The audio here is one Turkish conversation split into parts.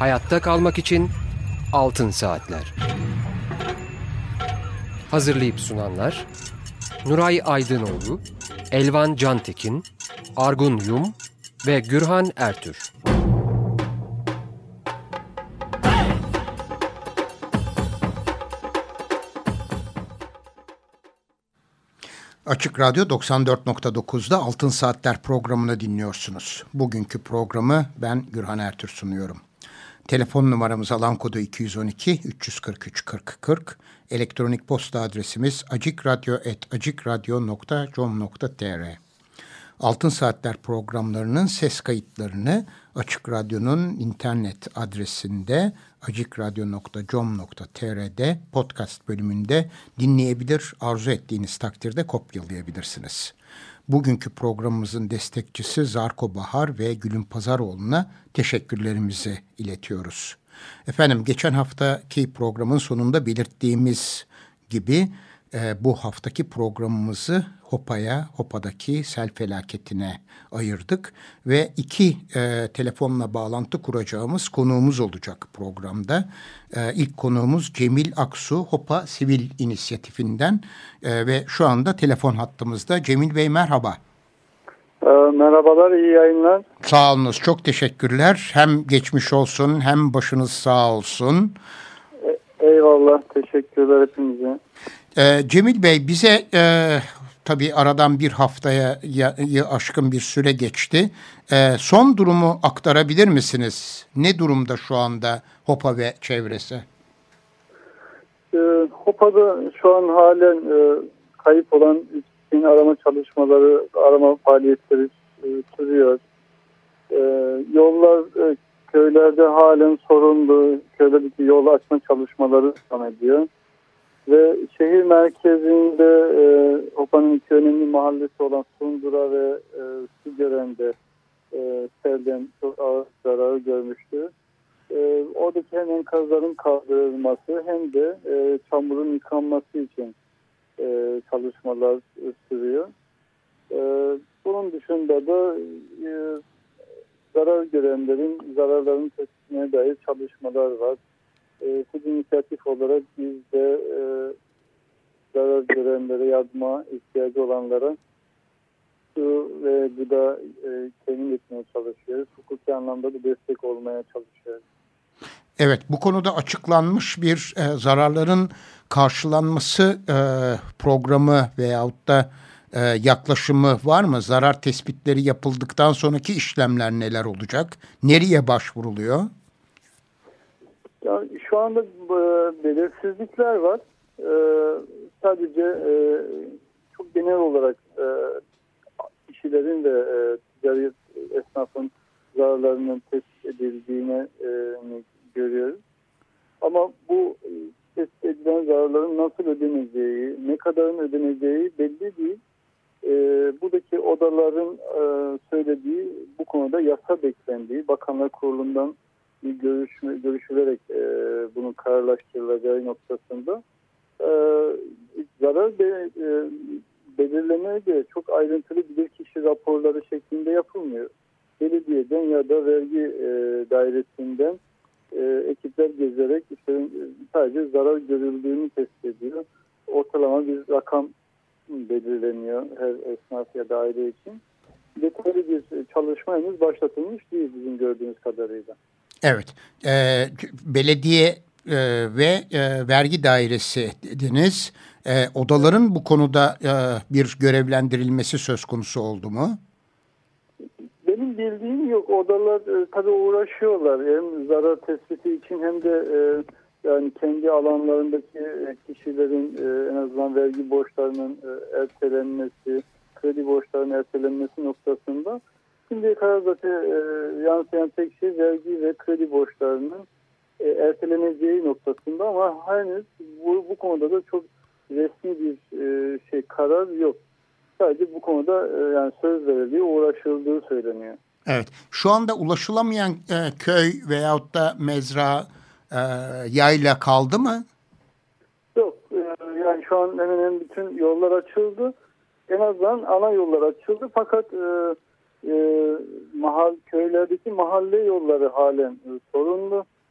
Hayatta kalmak için Altın Saatler. Hazırlayıp sunanlar Nuray Aydınoğlu, Elvan Cantekin, Argun Yum ve Gürhan Ertür. Açık Radyo 94.9'da Altın Saatler programını dinliyorsunuz. Bugünkü programı ben Gürhan Ertür sunuyorum. Telefon numaramız alan kodu 212 343 40 40. Elektronik posta adresimiz acikradyo@acikradyo.com.tr. Altın Saatler programlarının ses kayıtlarını Açık Radyo'nun internet adresinde acikradyo.com.tr'de podcast bölümünde dinleyebilir, arzu ettiğiniz takdirde kopyalayabilirsiniz. Bugünkü programımızın destekçisi Zarko Bahar ve Gülüm Pazaroğlu'na teşekkürlerimizi iletiyoruz. Efendim, geçen haftaki programın sonunda belirttiğimiz gibi bu haftaki programımızı Hopa'daki sel felaketine ayırdık ve iki telefonla bağlantı kuracağımız konuğumuz olacak programda. İlk konuğumuz Cemil Aksu, Hopa Sivil İnisiyatifinden ve şu anda telefon hattımızda. Cemil Bey, merhaba. Merhabalar, iyi yayınlar. Sağ olunuz, çok teşekkürler. Hem geçmiş olsun hem başınız sağ olsun. Eyvallah, teşekkürler hepinize. Cemil Bey, bize tabii aradan bir haftaya aşkın bir süre geçti. Son durumu aktarabilir misiniz? Ne durumda şu anda Hopa ve çevresi? Hopa'da şu an halen kayıp olan için arama faaliyetleri sürüyor. Yollar köylerde halen sorunlu. Köylerdeki yol açma çalışmaları devam ediyor. Ve şehir merkezinde Hopa'nın iki önemli mahallesi olan Sundura ve Sügören'de selden çok ağır zarar görmüştü. Oradaki hem enkazların kaldırılması hem de çamurun yıkanması için çalışmalar sürüyor. Bunun dışında da zarar görenlerin zararlarını tespitine dair çalışmalar var. Bu inisiyatif olarak biz de zarar görenlere, yardıma ihtiyacı olanlara su ve gıda temin etmeye çalışıyoruz. Hukuki anlamda da destek olmaya çalışıyoruz. Evet, bu konuda açıklanmış bir zararların karşılanması programı veyahut da yaklaşımı var mı? Zarar tespitleri yapıldıktan sonraki işlemler neler olacak? Nereye başvuruluyor? Yani şu anda belirsizlikler var. Sadece çok genel olarak kişilerin ve ticari esnafın zararlarının tespit edildiğini görüyoruz. Ama bu tespit edilen zararların nasıl ödeneceği, ne kadarın ödeneceği belli değil. Buradaki odaların söylediği, bu konuda yasa beklendiği, Bakanlar Kurulu'ndan görüşülerek bunun kararlaştırılacağı noktasında zarar belirlemeye göre çok ayrıntılı bilirkişi raporları şeklinde yapılmıyor. Belediyeden ya da vergi dairesinden ekipler gezerek sadece zarar görüldüğünü tespit ediyor. Ortalama bir rakam belirleniyor her esnaf ya daire için. Detaylı bir çalışma henüz başlatılmış değil bizim gördüğümüz kadarıyla. Evet, belediye ve vergi dairesi dediniz. Odaların bu konuda bir görevlendirilmesi söz konusu oldu mu? Benim bildiğim yok. Odalar tabii uğraşıyorlar. Hem zarar tespiti için hem de yani kendi alanlarındaki kişilerin en azından vergi borçlarının ertelenmesi, kredi borçlarının ertelenmesi noktasında. Şimdiye kadar zaten yansıyan tek şey vergi ve kredi borçlarının erteleneceği noktasında, ama henüz bu konuda da çok resmi bir karar yok. Sadece bu konuda yani söz verildiği, uğraşıldığı söyleniyor. Evet. Şu anda ulaşılamayan köy veyahut da mezra, yayla kaldı mı? Yok. Yani şu an hemen hemen bütün yollar açıldı. En azından ana yollar açıldı. Fakat köylerdeki mahalle yolları halen sorunlu.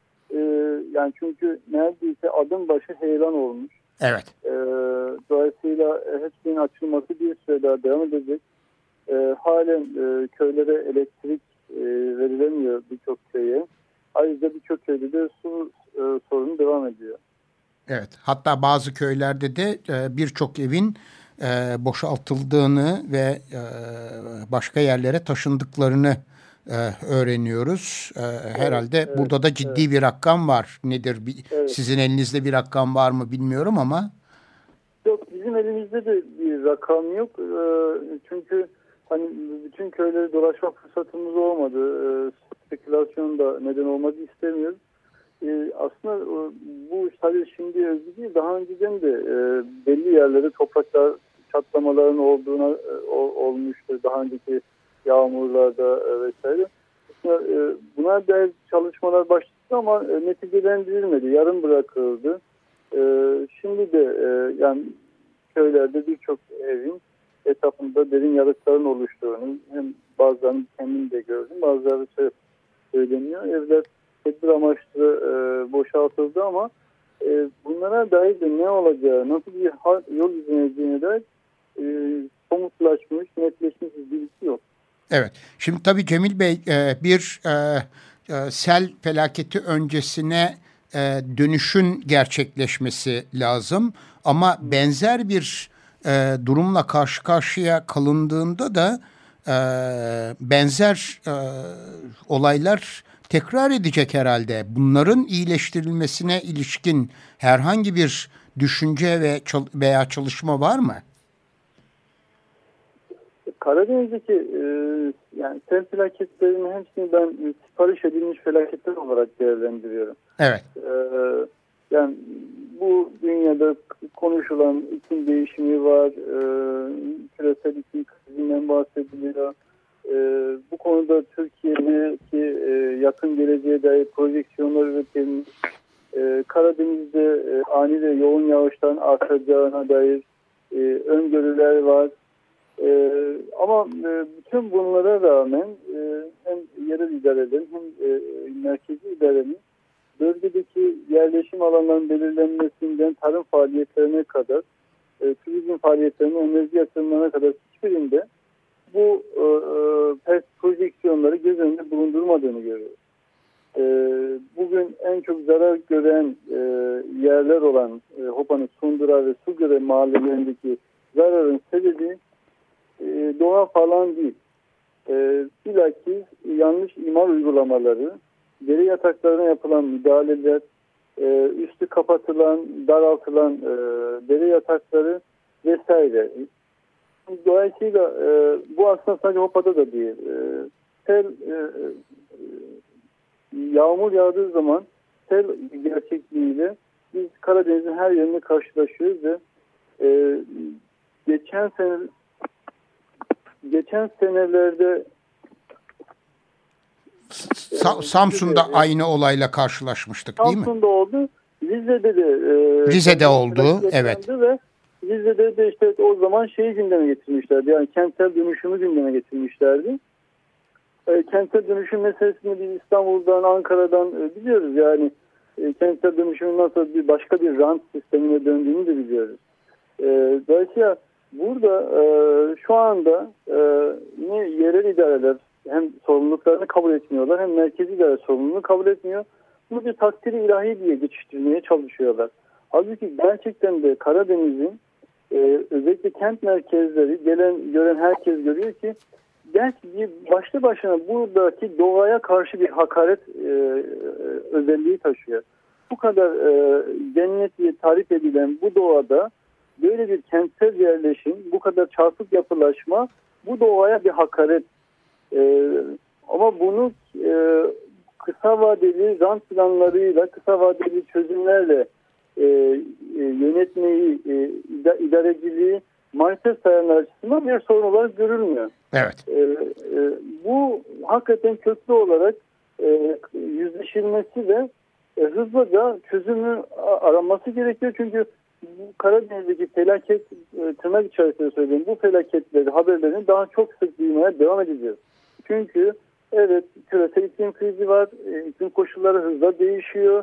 Yani çünkü neredeyse adım başı heyelan olmuş. Evet. Dolayısıyla hepsinin açılması bir süre daha devam edecek. Halen köylere elektrik verilemiyor birçok köye. Ayrıca birçok köyde de su sorunu devam ediyor. Evet. Hatta bazı köylerde de birçok evin boşaltıldığını ve başka yerlere taşındıklarını öğreniyoruz. Herhalde evet, burada da ciddi bir rakam var. Nedir? evet. Sizin elinizde bir rakam var mı bilmiyorum ama. Yok, bizim elimizde de bir rakam yok. Çünkü hani bütün köyleri dolaşma fırsatımız olmadı. Spekülasyon da neden olmadı istemiyoruz. Aslında bu sadece şimdi özgü değil, daha önceden de belli yerlerde topraklar çatlamaların olduğuna olmuştu. Daha önceki yağmurlarda vesaire. Buna dair çalışmalar başladı ama neticelendirilmedi, yarım bırakıldı. Şimdi de yani köylerde birçok evin etrafında derin yarıkların oluştuğunu, hem bazılarını kendim de gördüm, bazıları söyleniyor. Evler tedbir amaçlı boşaltıldı ama bunlara dair de ne olacağı, nasıl bir yol izleneceğine dair somutlaşmış, netleşmiş bir bilgi yok. Evet. Şimdi tabii Cemil Bey bir sel felaketi öncesine dönüşün gerçekleşmesi lazım. Ama benzer bir durumla karşı karşıya kalındığında da benzer olaylar tekrar edecek herhalde. Bunların iyileştirilmesine ilişkin herhangi bir düşünce veya çalışma var mı? Karadeniz'deki yani sel felaketlerinin hepsini ben sipariş edilmiş felaketler olarak değerlendiriyorum. Evet. Yani bu dünyada konuşulan iklim değişimi var, küresel iklim krizinden bahsediliyor. Bu konuda Türkiye'deki yakın geleceğe dair projeksiyonlar üretilmiş. Karadeniz'de ani ve yoğun yağışların artacağına dair öngörüler var. Ama bütün bunlara rağmen hem yerel idarelerin hem merkezi idarenin bölgedeki yerleşim alanlarının belirlenmesinden tarım faaliyetlerine kadar, turizm faaliyetlerine, enerji yatırımlarına kadar hiçbirinde bu projeksiyonları göz önünde bulundurmadığını görüyoruz. Bugün en çok zarar gören yerler olan Hopa'nın Sundura ve Sugöre mahallelerindeki zararın sebebi doğa falan değil. Bilakis yanlış imar uygulamaları, dere yataklarına yapılan müdahaleler, üstü kapatılan, daraltılan dere yatakları vesaire. Dolayısıyla bu aslında sadece Hopa'da da değil. Yağmur yağdığı zaman sel gerçekliğiyle biz Karadeniz'in her yerinde karşılaşıyoruz ve geçen senelerde Samsun'da aynı olayla karşılaşmıştık değil mi? Samsun'da oldu. Rize'de de Rize'de oldu. Evet. Ve Rize'de de işte o zaman şeyi gündeme getirmişlerdi. Yani kentsel dönüşümü gündeme getirmişlerdi. Kentsel dönüşüm meselesini biz İstanbul'dan, Ankara'dan biliyoruz. Yani kentsel dönüşümün nasıl başka bir rant sistemine döndüğünü de biliyoruz. Dolayısıyla burada şu anda ne yerel idareler hem sorumluluklarını kabul etmiyorlar, hem merkezi idare sorumluluğunu kabul etmiyor. Bunu bir takdiri ilahi diye geçiştirmeye çalışıyorlar. Halbuki gerçekten de Karadeniz'in özellikle kent merkezleri gören herkes görüyor ki başlı başına buradaki doğaya karşı bir hakaret özelliği taşıyor. Bu kadar cennet diye tarif edilen bu doğada böyle bir kentsel yerleşim, bu kadar çarpık yapılaşma bu doğaya bir hakaret. Ama bunu kısa vadeli rant planlarıyla, kısa vadeli çözümlerle yönetmeyi, idareciliği manifest sayanlar açısından bir sorun olarak görülmüyor. Evet. Bu hakikaten köklü olarak yüzleşilmesi ve hızlıca çözümü aranması gerekiyor. Çünkü bu Karadeniz'deki felaket, tırnak içerisinde söyleyeyim, bu felaketleri, haberlerini daha çok sık duymaya devam edeceğiz. Çünkü evet, küresel iklim krizi var, iklim koşulları hızla değişiyor.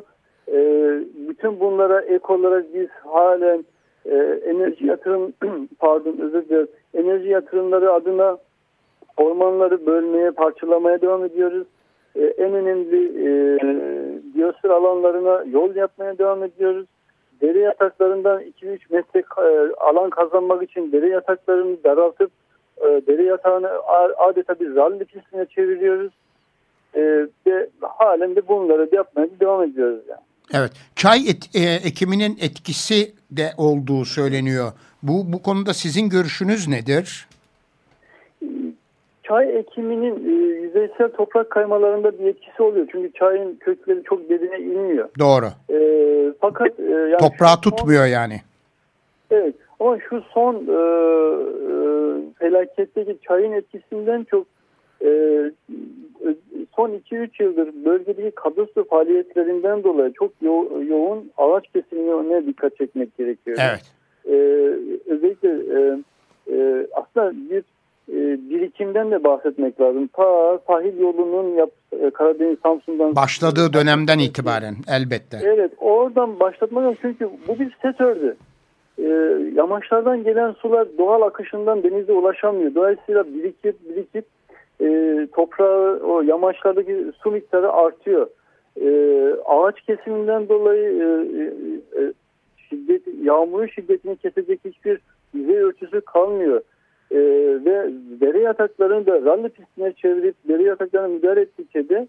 Bütün bunlara ek olarak biz halen enerji yatırım enerji yatırımları adına ormanları bölmeye, parçalamaya devam ediyoruz. En önemli biyosfer alanlarına yol yapmaya devam ediyoruz. Dere yataklarından 2-3 metre alan kazanmak için dere yataklarını daraltıp dere yatağını adeta bir ralli pistine çeviriyoruz. Ve halen de bunları yapmaya devam ediyoruz yani. Evet. Çay ekiminin etkisi de olduğu söyleniyor. Bu konuda sizin görüşünüz nedir? Çay ekiminin yüzeysel toprak kaymalarında bir etkisi oluyor. Çünkü çayın kökleri çok derine inmiyor. Doğru. Fakat yani toprağı tutmuyor yani. Evet. Ama şu son felaketteki çayın etkisinden çok son 2-3 yıldır bölgedeki kadastro faaliyetlerinden dolayı çok yoğun ağaç kesimine dikkat çekmek gerekiyor. Evet. Özellikle aslında bir birikimden de bahsetmek lazım. Ta sahil yolunun Karadeniz Samsun'dan başladığı dönemden itibaren elbette. Evet, oradan başlatmak lazım çünkü bu bir setördü. Yamaçlardan gelen sular doğal akışından denize ulaşamıyor. Dolayısıyla birikip toprağı, o yamaçlardaki su miktarı artıyor. Ağaç kesiminden dolayı yağmurun şiddetini kesecek hiçbir yüzey ölçüsü kalmıyor. Ve dere yataklarını da ralli pistine çevirip dere yataklarına müdahale ettikçe de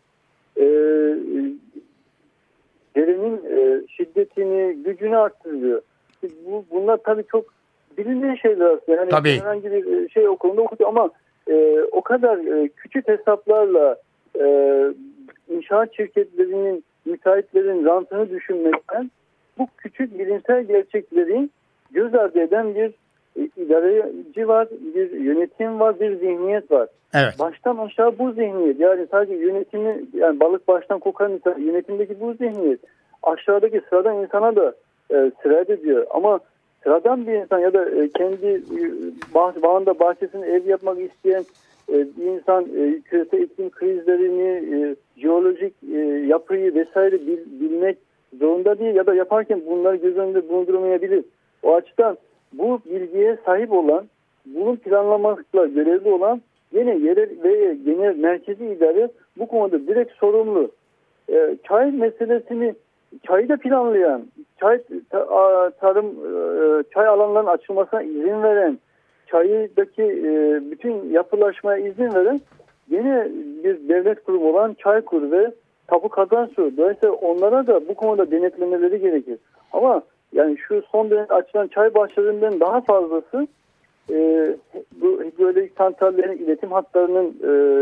derenin şiddetini, gücünü arttırıyor. Bunlar tabii çok bilinmeyen şeyler aslında. Yani tabii. Herhangi bir şey o konuda okudu ama o kadar küçük hesaplarla inşaat şirketlerinin, müteahhitlerin rantını düşünmekten bu küçük bilimsel gerçekleri göz ardı eden bir idareci var, bir yönetim var, bir zihniyet var. Evet. Baştan aşağı bu zihniyet, yani sadece yönetimi, yani balık baştan kokar yönetimdeki bu zihniyet aşağıdaki sıradan insana da sirayet ediyor. Ama sıradan bir insan ya da kendi bağında bahçesinde ev yapmak isteyen bir insan küresel iklim krizlerini, jeolojik yapıyı vesaire bilmek zorunda değil ya da yaparken bunları göz önünde bulundurmayabilir. O açıdan bu bilgiye sahip olan, bunun planlamakla görevli olan yine yerel ve genel merkezi idare bu konuda direkt sorumlu. Çay meselesini, çayı da planlayan, çay alanlarının açılmasına izin veren, çaydaki bütün yapılaşmaya izin veren yine bir devlet kurumu olan Çaykur ve Tapu Kazansu. Dolayısıyla onlara da bu konuda denetlemeleri gerekir. Ama yani şu son dönemde açılan çay bahçelerinden daha fazlası bu hidroelektrik santrallerin iletim hatlarının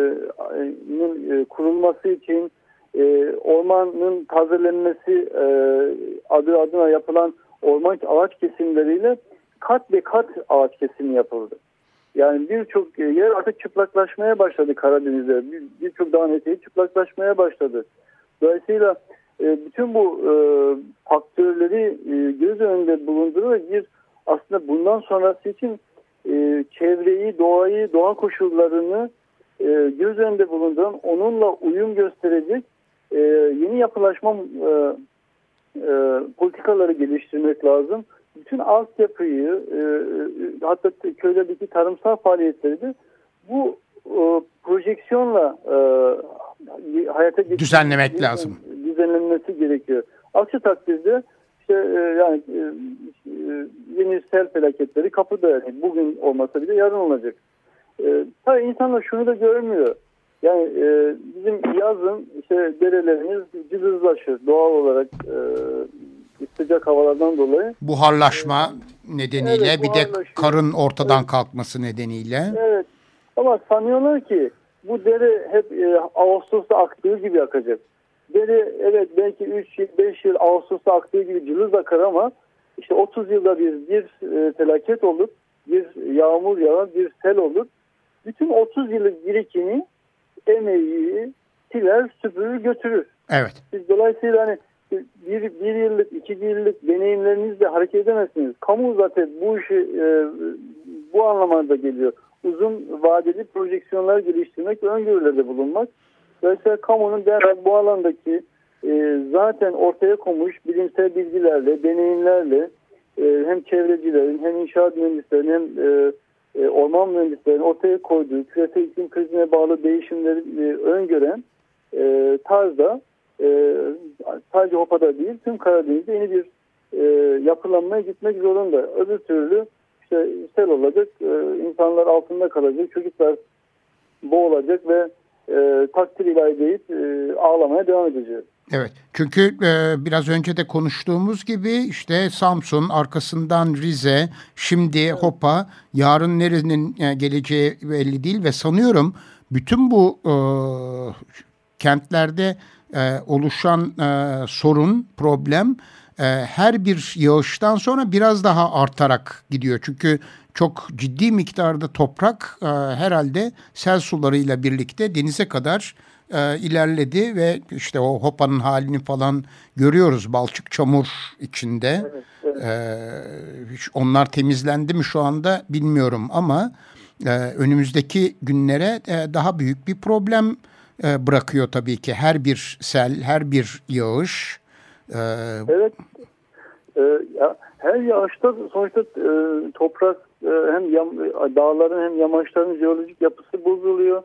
kurulması için ormanın tazelenmesi adı adına yapılan orman ağaç kesimleriyle kat be kat ağaç kesimi yapıldı. Yani birçok yer artık çıplaklaşmaya başladı Karadeniz'de. Birçok dağın eteği çıplaklaşmaya başladı. Dolayısıyla bütün bu faktörleri göz önünde bulundurarak aslında bundan sonrası için çevreyi, doğayı, doğa koşullarını göz önünde bulunduran, onunla uyum gösterecek yeni yapılaşma politikaları geliştirmek lazım. Bütün altyapıyı, hatta köylerdeki tarımsal faaliyetleri de bu projeksiyonla hayata geçirmek, düzenlemek lazım. Düzenlenmesi gerekiyor. Aksi takdirde yani yeni sel felaketleri kapıda, yani bugün olmasa bile yarın olacak. Tabii insanlar şunu da görmüyor. Yani bizim yazın derelerimiz cılızlaşır doğal olarak sıcak havalardan dolayı. Buharlaşma nedeniyle, evet, bir de karın ortadan kalkması nedeniyle. Evet. Ama sanıyorlar ki bu dere hep Ağustos'ta aktığı gibi akacak. Dere evet belki 3 yıl 5 yıl Ağustos'ta aktığı gibi cılız akar ama 30 yılda bir felaket olur. Bir yağmur yağar, bir sel olur. Bütün 30 yıllık birikimi, emeği siler, süpürür, götürür. Evet. Siz dolayısıyla hani bir yıllık, 2 yıllık deneyimlerinizle hareket edemezsiniz. Kamu zaten bu işi bu anlamda geliyor. Uzun vadeli projeksiyonlar geliştirmek ve öngörülerde bulunmak. Dolayısıyla kamunun derhal bu alandaki zaten ortaya konmuş bilimsel bilgilerle, deneyimlerle hem çevrecilerin hem inşaat mühendislerinin hem orman mühendislerinin ortaya koyduğu küresel iklim krizine bağlı değişimleri öngören tarzda sadece Hopa'da değil tüm Karadeniz'de yeni bir yapılanmaya gitmek zorunda. Öbür türlü işte sel olacak, insanlar altında kalacak, çocuklar boğulacak ve takdir ilahi deyip ağlamaya devam edeceğiz. Evet, çünkü biraz önce de konuştuğumuz gibi işte Samsun, arkasından Rize, şimdi Hopa, yarın nerenin geleceği belli değil ve sanıyorum bütün bu kentlerde oluşan sorun, problem her bir yağıştan sonra biraz daha artarak gidiyor. Çünkü çok ciddi miktarda toprak herhalde sel sularıyla birlikte denize kadar ilerledi ve işte o Hopa'nın halini falan görüyoruz, balçık çamur içinde. Evet, evet. Onlar temizlendi mi şu anda bilmiyorum ama önümüzdeki günlere daha büyük bir problem bırakıyor tabii ki her bir sel, her bir yağış. Evet. Her yağışta sonuçta toprak hem dağların hem yamaçların jeolojik yapısı bozuluyor.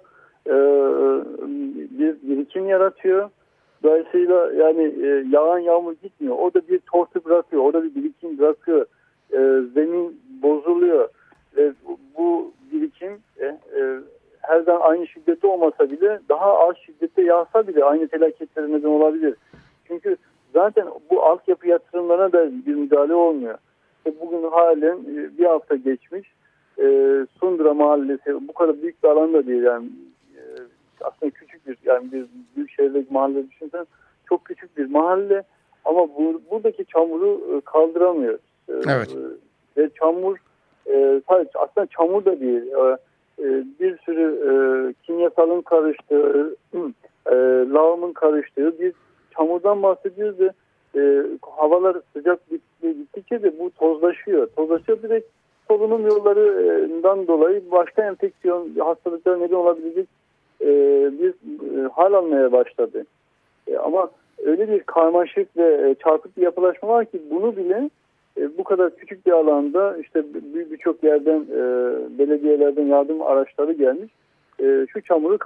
Bir birikim yaratıyor. Dolayısıyla yani yağan yağmur gitmiyor. O da bir tortu bırakıyor. O da bir birikim bırakıyor. Zemin bozuluyor. Bu birikim her zaman aynı şiddette olmasa bile daha az şiddette yağsa bile aynı felaketlere neden olabilir. Çünkü zaten bu altyapı yatırımlarına da bir müdahale olmuyor. Bugün halen bir hafta geçmiş. Sundra Mahallesi bu kadar büyük bir alanda değil yani. Aslında küçük bir yani bir büyük şehirdeki mahalle düşünsen çok küçük bir mahalle ama buradaki çamuru kaldıramıyor. Evet. Ve çamur sadece aslında çamur da değil. Bir sürü kimyasalın karıştığı, lağımın karıştığı bir çamurdan bahsediyoruz ve havalar sıcak gittikçe de bu tozlaşıyor. Tozlaşıyor direkt solunum yollarından dolayı başka enfeksiyon hastalıklara neden olabilecek bir hal almaya başladı. Ama öyle bir karmaşık ve çarpık bir yapılaşma var ki bunu bile bu kadar küçük bir alanda işte birçok yerden belediyelerden yardım araçları gelmiş. Şu çamuru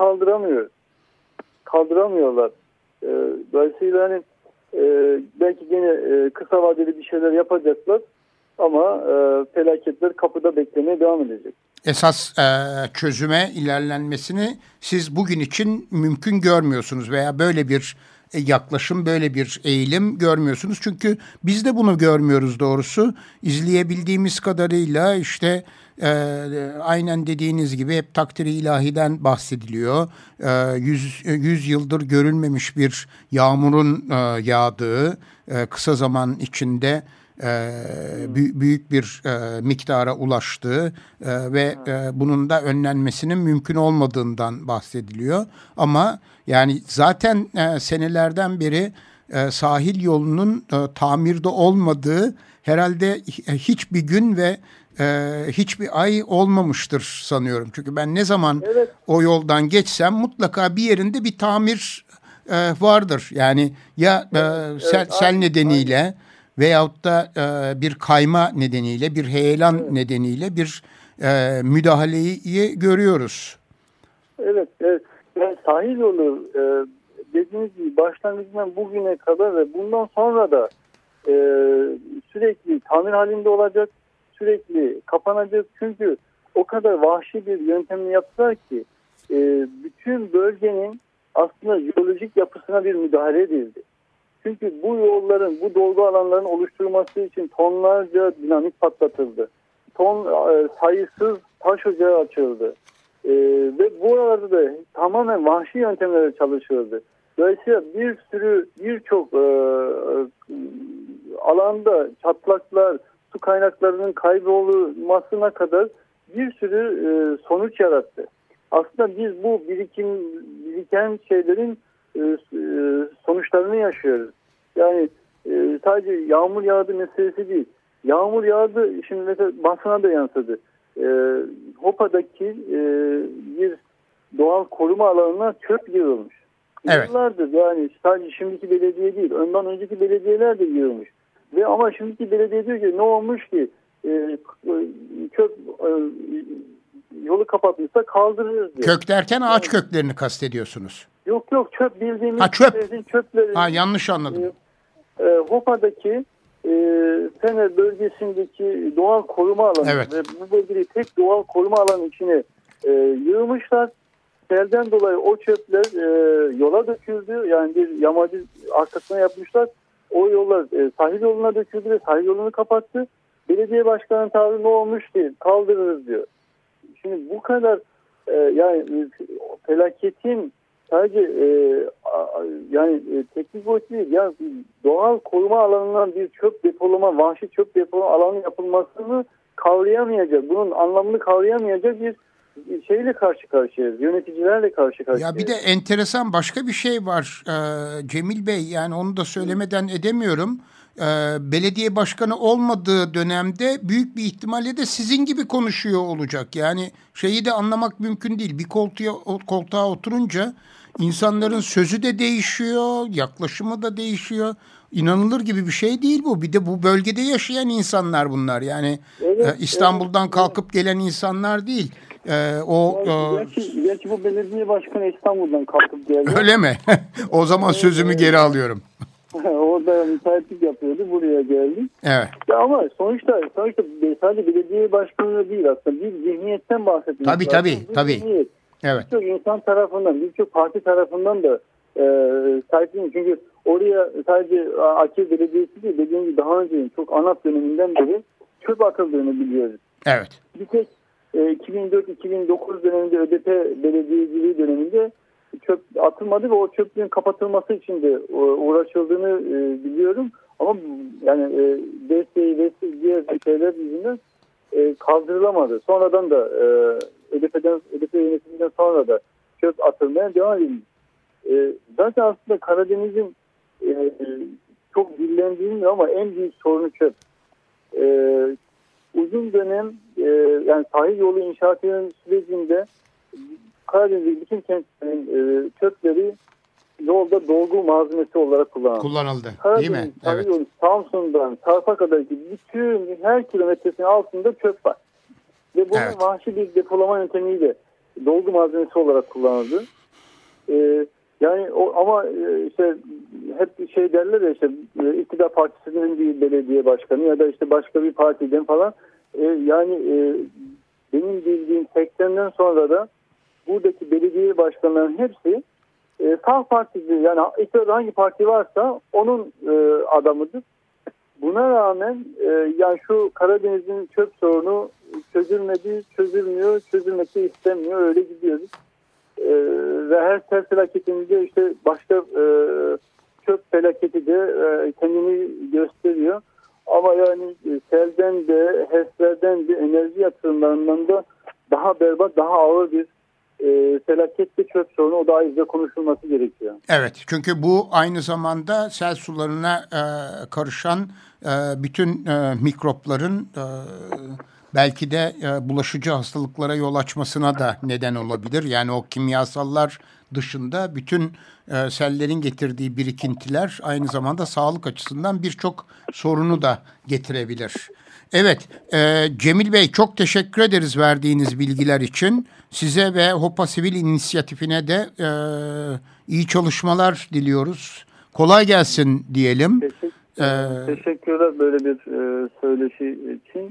kaldıramıyorlar. Dolayısıyla hani belki yine kısa vadeli bir şeyler yapacaklar ama felaketler kapıda beklemeye devam edecek. Esas çözüme ilerlenmesini siz bugün için mümkün görmüyorsunuz veya böyle bir yaklaşım, böyle bir eğilim görmüyorsunuz. Çünkü biz de bunu görmüyoruz doğrusu. İzleyebildiğimiz kadarıyla işte aynen dediğiniz gibi hep takdiri ilahiden bahsediliyor. 100 yıldır görülmemiş bir yağmurun yağdığı kısa zaman içinde büyük bir miktara ulaştığı ve bunun da önlenmesinin mümkün olmadığından bahsediliyor. Ama yani zaten senelerden beri sahil yolunun tamirde olmadığı herhalde hiçbir gün ve hiçbir ay olmamıştır sanıyorum. Çünkü ben ne zaman o yoldan geçsem mutlaka bir yerinde bir tamir vardır. Yani ya sel nedeniyle veyahut da bir kayma nedeniyle, bir heyelan nedeniyle bir müdahaleyi görüyoruz. Evet. Yani sahil yolu dediğiniz gibi başlangıcından bugüne kadar ve bundan sonra da sürekli tamir halinde olacak, sürekli kapanacak. Çünkü o kadar vahşi bir yöntemle yaptılar ki bütün bölgenin aslında jeolojik yapısına bir müdahale edildi. Çünkü bu yolların, bu dolgu alanlarının oluşturulması için tonlarca dinamit patlatıldı. Sayısız taş ocağı açıldı. Ve bu arada da tamamen vahşi yöntemlerle çalışıldı. Dolayısıyla birçok alanda çatlaklar, su kaynaklarının kaybolmasına kadar bir sürü sonuç yarattı. Aslında biz bu biriken şeylerin sonuçlarını yaşıyoruz. Yani sadece yağmur yağdı meselesi değil. Yağmur yağdı, şimdi mesela basına da yansıdı. Hopa'daki bir doğal koruma alanına çöp yığılmış. Evet. Yıllardır, yani sadece şimdiki belediye değil, ondan önceki belediyeler de yığmış. Ve ama şimdiki belediye diyor ki ne olmuş ki çöp yolu kapatmışsa kaldırırız diyor. Kök derken ağaç köklerini kastediyorsunuz. Yok, çöp bildiğimiz çöpleri. Yanlış anladım. Hopa'daki Fener bölgesindeki doğal koruma alanı Evet. ve bu bölgeyi tek doğal koruma alanı içine yığmışlar. Selden dolayı o çöpler yola döküldü. Yani bir yamacı arkasına yapmışlar. O yollar sahil yoluna döküldü ve sahil yolunu kapattı. Belediye başkanının tavrı ne olmuş ki kaldırırız diyor. Şimdi bu kadar yani felaketin sadece teknik boyutu değil, yani doğal koruma alanından bir çöp depolama, vahşi çöp depolama alanı yapılmasını kavrayamayacak, bunun anlamını kavrayamayacak bir şeyle karşı karşıyayız. Yöneticilerle karşı karşıyayız. Ya bir de enteresan başka bir şey var Cemil Bey, yani onu da söylemeden edemiyorum. Belediye başkanı olmadığı dönemde büyük bir ihtimalle de sizin gibi konuşuyor olacak. Yani şeyi de anlamak mümkün değil. Bir koltuğa oturunca insanların sözü de değişiyor, yaklaşımı da değişiyor. İnanılır gibi bir şey değil bu. Bir de bu bölgede yaşayan insanlar bunlar. Yani İstanbul'dan kalkıp gelen insanlar değil. Gerçi bu belediye başkanı İstanbul'dan kalkıp geldi. Öyle mi? O zaman sözümü geri alıyorum. Orada müteahhitlik yapıyordu, buraya geldi. Evet. Ya ama sonuçta sadece belediye başkanı değil, aslında bir zihniyetten bahsediyoruz. Tabii. Evet. Birçok insan tarafından, birçok parti tarafından da sahipleniyor. Çünkü oraya sadece Akil Belediyesi değil, dediğim gibi daha önce çok ANAP döneminden beri çöp atıldığını biliyoruz. Evet. Bir tek 2004-2009 döneminde ÖDP belediyeciliği döneminde çöp atılmadı ve o çöplüğün kapatılması için de uğraşıldığını biliyorum. Ama yani desteği ve diğer şeyler yüzünden kaldırılamadı. Sonradan da ÖDP yönetiminden sonra da çöp atılmaya devam edildi. Zaten aslında Karadeniz'in çok dillendirilmiyor ama en büyük sorunu çöp. Uzun dönem yani sahil yolu inşaatının sürecinde Karadeniz'in bütün kentlerin çöpleri yolda dolgu malzemesi olarak kullanıldı. Karadeniz, değil mi? Evet. Yolu, Samsun'dan Sarp'a kadar bütün her kilometresinin altında çöp var. Ve bunun vahşi bir depolama yöntemiyle dolgu malzemesi olarak kullanıldı. Yani ama işte hep şey derler ya, işte iktidar partisinin bir belediye başkanı ya da işte başka bir partiden falan benim bildiğim 80'den sonra da buradaki belediye başkanlarının hepsi sağ partisi, yani iktidarda hangi parti varsa onun adamıdır. Buna rağmen yani şu Karadeniz'in çöp sorunu çözülmedi, çözülmüyor, çözülmek de istemiyor, öyle gidiyoruz. Ve her sel felaketinde işte başka çöp felaketi de kendini gösteriyor. Ama yani selden de, HES'lerden de, enerji yatırımlarından da daha berbat, daha ağır bir felaketli çöp sorunu, o da ayrıca konuşulması gerekiyor. Evet, çünkü bu aynı zamanda sel sularına karışan bütün mikropların belki de bulaşıcı hastalıklara yol açmasına da neden olabilir. Yani o kimyasallar dışında bütün sellerin getirdiği birikintiler aynı zamanda sağlık açısından birçok sorunu da getirebilir. Evet, Cemil Bey, çok teşekkür ederiz verdiğiniz bilgiler için. Size ve Hopa Sivil İnisiyatifi'ne de iyi çalışmalar diliyoruz. Kolay gelsin diyelim. Teşekkürler böyle bir söyleşi için.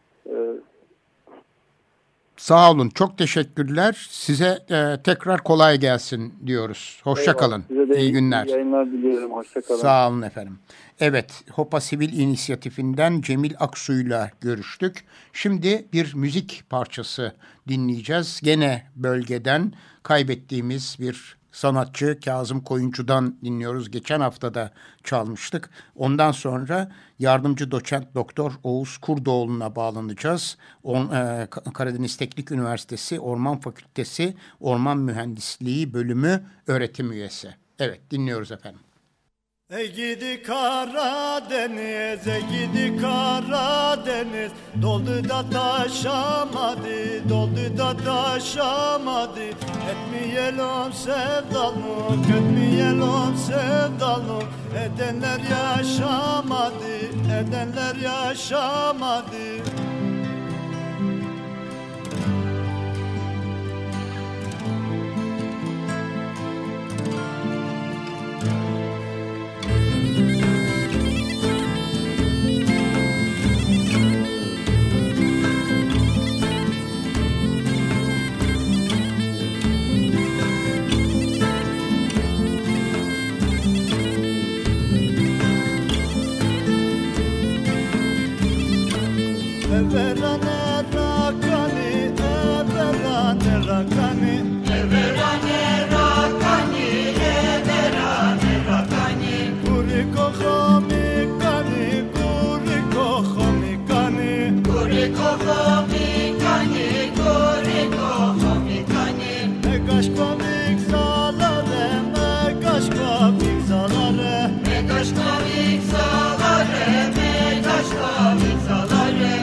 Sağ olun, çok teşekkürler. Size tekrar kolay gelsin diyoruz. Hoşça kalın. İyi günler. İyi yayınlar diliyorum. Hoşça kalın. Sağ olun efendim. Evet, Hopa Sivil İnisiyatifinden Cemil Aksu'yla görüştük. Şimdi bir müzik parçası dinleyeceğiz. Gene bölgeden kaybettiğimiz bir sanatçı Kazım Koyuncu'dan dinliyoruz. Geçen hafta da çalmıştık. Ondan sonra yardımcı doçent doktor Oğuz Kurdoğlu'na bağlanacağız. Karadeniz Teknik Üniversitesi Orman Fakültesi Orman Mühendisliği Bölümü öğretim üyesi. Evet, dinliyoruz efendim. Ey gidi Karadeniz, ey gidi Karadeniz, doldu da taşamadı, doldu da taşamadı. Etmeyelim sevdalık, etmeyelim sevdalık, edenler yaşamadı, edenler yaşamadı. Everane rakani, everane rakani, everane rakani, everane rakani. Kuriko khomikani, kuriko khomikani, kuriko khomikani, kuriko khomikani. Megaşkovik zalare, megaşkovik zalare, megaşkovik zalare, megaşkovik zalare.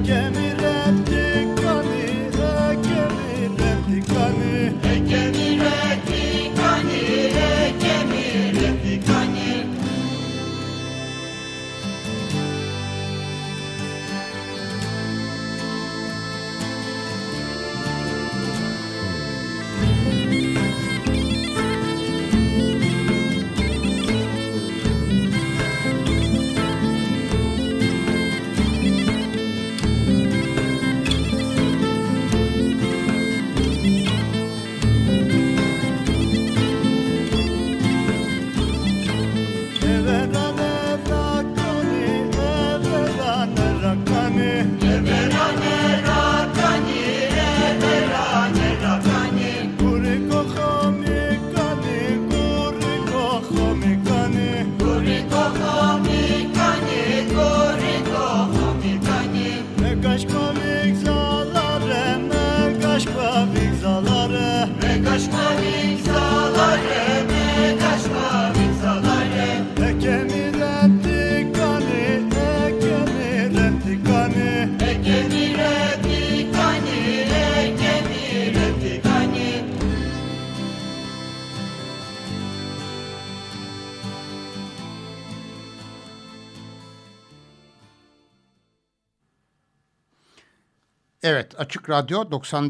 Evet, Açık Radyo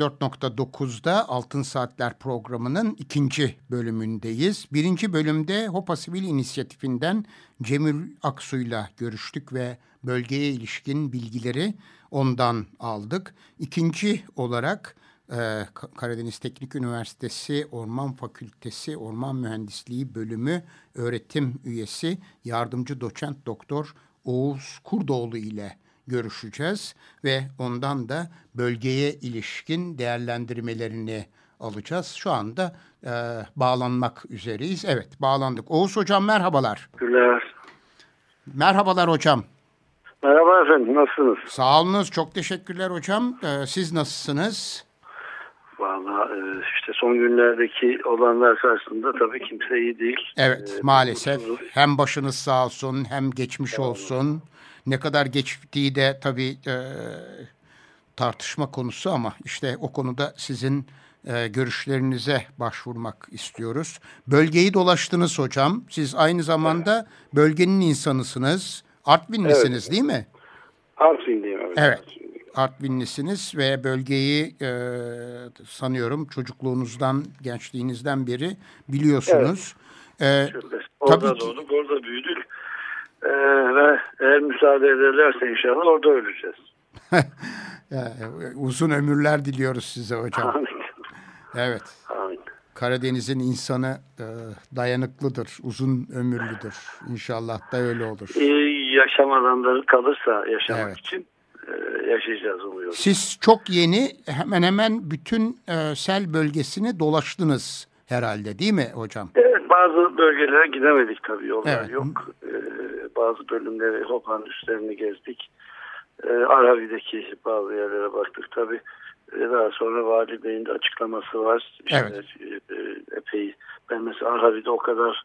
94.9'da Altın Saatler programının ikinci bölümündeyiz. Birinci bölümde Hopa Sivil İnisiyatifinden Cemil Aksu'yla görüştük ve bölgeye ilişkin bilgileri ondan aldık. İkinci olarak Karadeniz Teknik Üniversitesi Orman Fakültesi Orman Mühendisliği Bölümü öğretim üyesi yardımcı doçent doktor Oğuz Kurdoğlu ile görüşeceğiz ve ondan da bölgeye ilişkin değerlendirmelerini alacağız. Şu anda bağlanmak üzereyiz. Evet, bağlandık. Oğuz Hocam merhabalar. Teşekkürler. Merhabalar hocam. Merhaba efendim, nasılsınız? Sağ olunuz, çok teşekkürler hocam. Siz nasılsınız? Vallahi işte son günlerdeki olanlar karşısında tabii kimse iyi değil. Evet, maalesef. Hem başınız sağ olsun hem geçmiş olsun. Ne kadar geçtiği de tabii tartışma konusu ama işte o konuda sizin görüşlerinize başvurmak istiyoruz. Bölgeyi dolaştınız hocam. Siz aynı zamanda bölgenin insanısınız. Artvinlisiniz, evet, değil mi? Artvinliyim. Evet. Evet. Artvinlisiniz ve bölgeyi sanıyorum çocukluğunuzdan, gençliğinizden beri biliyorsunuz. Evet. Orada doğduk, orada büyüdük. Ve eğer müsaade ederlerse inşallah orada öleceğiz. Uzun ömürler diliyoruz size hocam. Amin. Evet. Amin. Karadeniz'in insanı dayanıklıdır, uzun ömürlüdür. İnşallah da öyle olur. Yaşam alanları kalırsa yaşamak için yaşayacağız umuyorum. Siz çok yeni hemen hemen bütün sel bölgesini dolaştınız herhalde, değil mi hocam? Evet, bazı bölgelere gidemedik tabii, yollar evet. yok. Bazı bölümleri, Hopa'nın üstlerini gezdik. Arhavi'deki bazı yerlere baktık tabii. Daha sonra Vali Bey'in de açıklaması var. İşte, evet. Epey, ben mesela Arhavi'de o kadar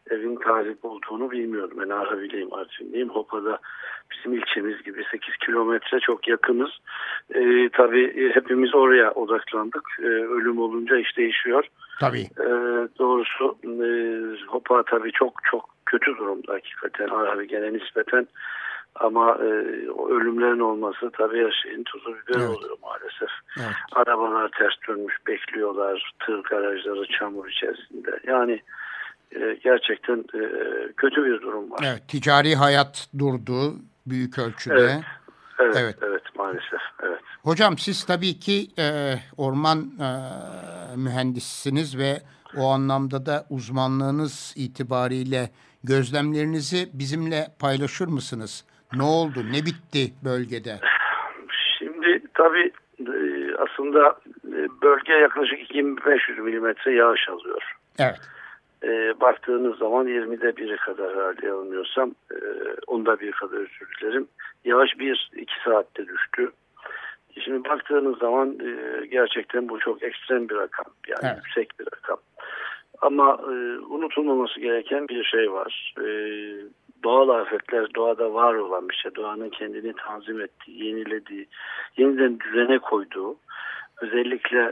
evin tahrip olduğunu bilmiyorum. Ben Arhavi'liyim, Artvinliyim. Hopa'da bizim ilçemiz gibi 8 kilometre, çok yakınız. Tabii hepimiz oraya odaklandık. Ölüm olunca iş değişiyor. Tabii. Doğrusu Hopa tabii çok çok kötü durumda hakikaten Arhavi gene nispeten. Ama o ölümlerin olması tabii her şeyin tuzu biberi oluyor maalesef. Evet. Arabalar ters dönmüş bekliyorlar. Tır garajları çamur içerisinde. Yani gerçekten kötü bir durum var. Evet, ticari hayat durdu büyük ölçüde. Evet maalesef. Evet. Hocam siz tabii ki orman mühendisisiniz ve o anlamda da uzmanlığınız itibariyle gözlemlerinizi bizimle paylaşır mısınız? Ne oldu? Ne bitti bölgede? Şimdi tabii aslında bölge yaklaşık 2500 milimetre yağış alıyor. Evet. Baktığınız zaman 20'de 1'i kadar herhalde yanılmıyorsam, 10'da 1 kadar özür dilerim. Yağış 1-2 saatte düştü. Şimdi baktığınız zaman gerçekten bu çok ekstrem bir rakam. Yani yüksek bir rakam. Ama unutulmaması gereken bir şey var. Doğal afetler doğada var olan bir şey. Doğanın kendini tanzim ettiği, yenilediği, yeniden düzene koyduğu, özellikle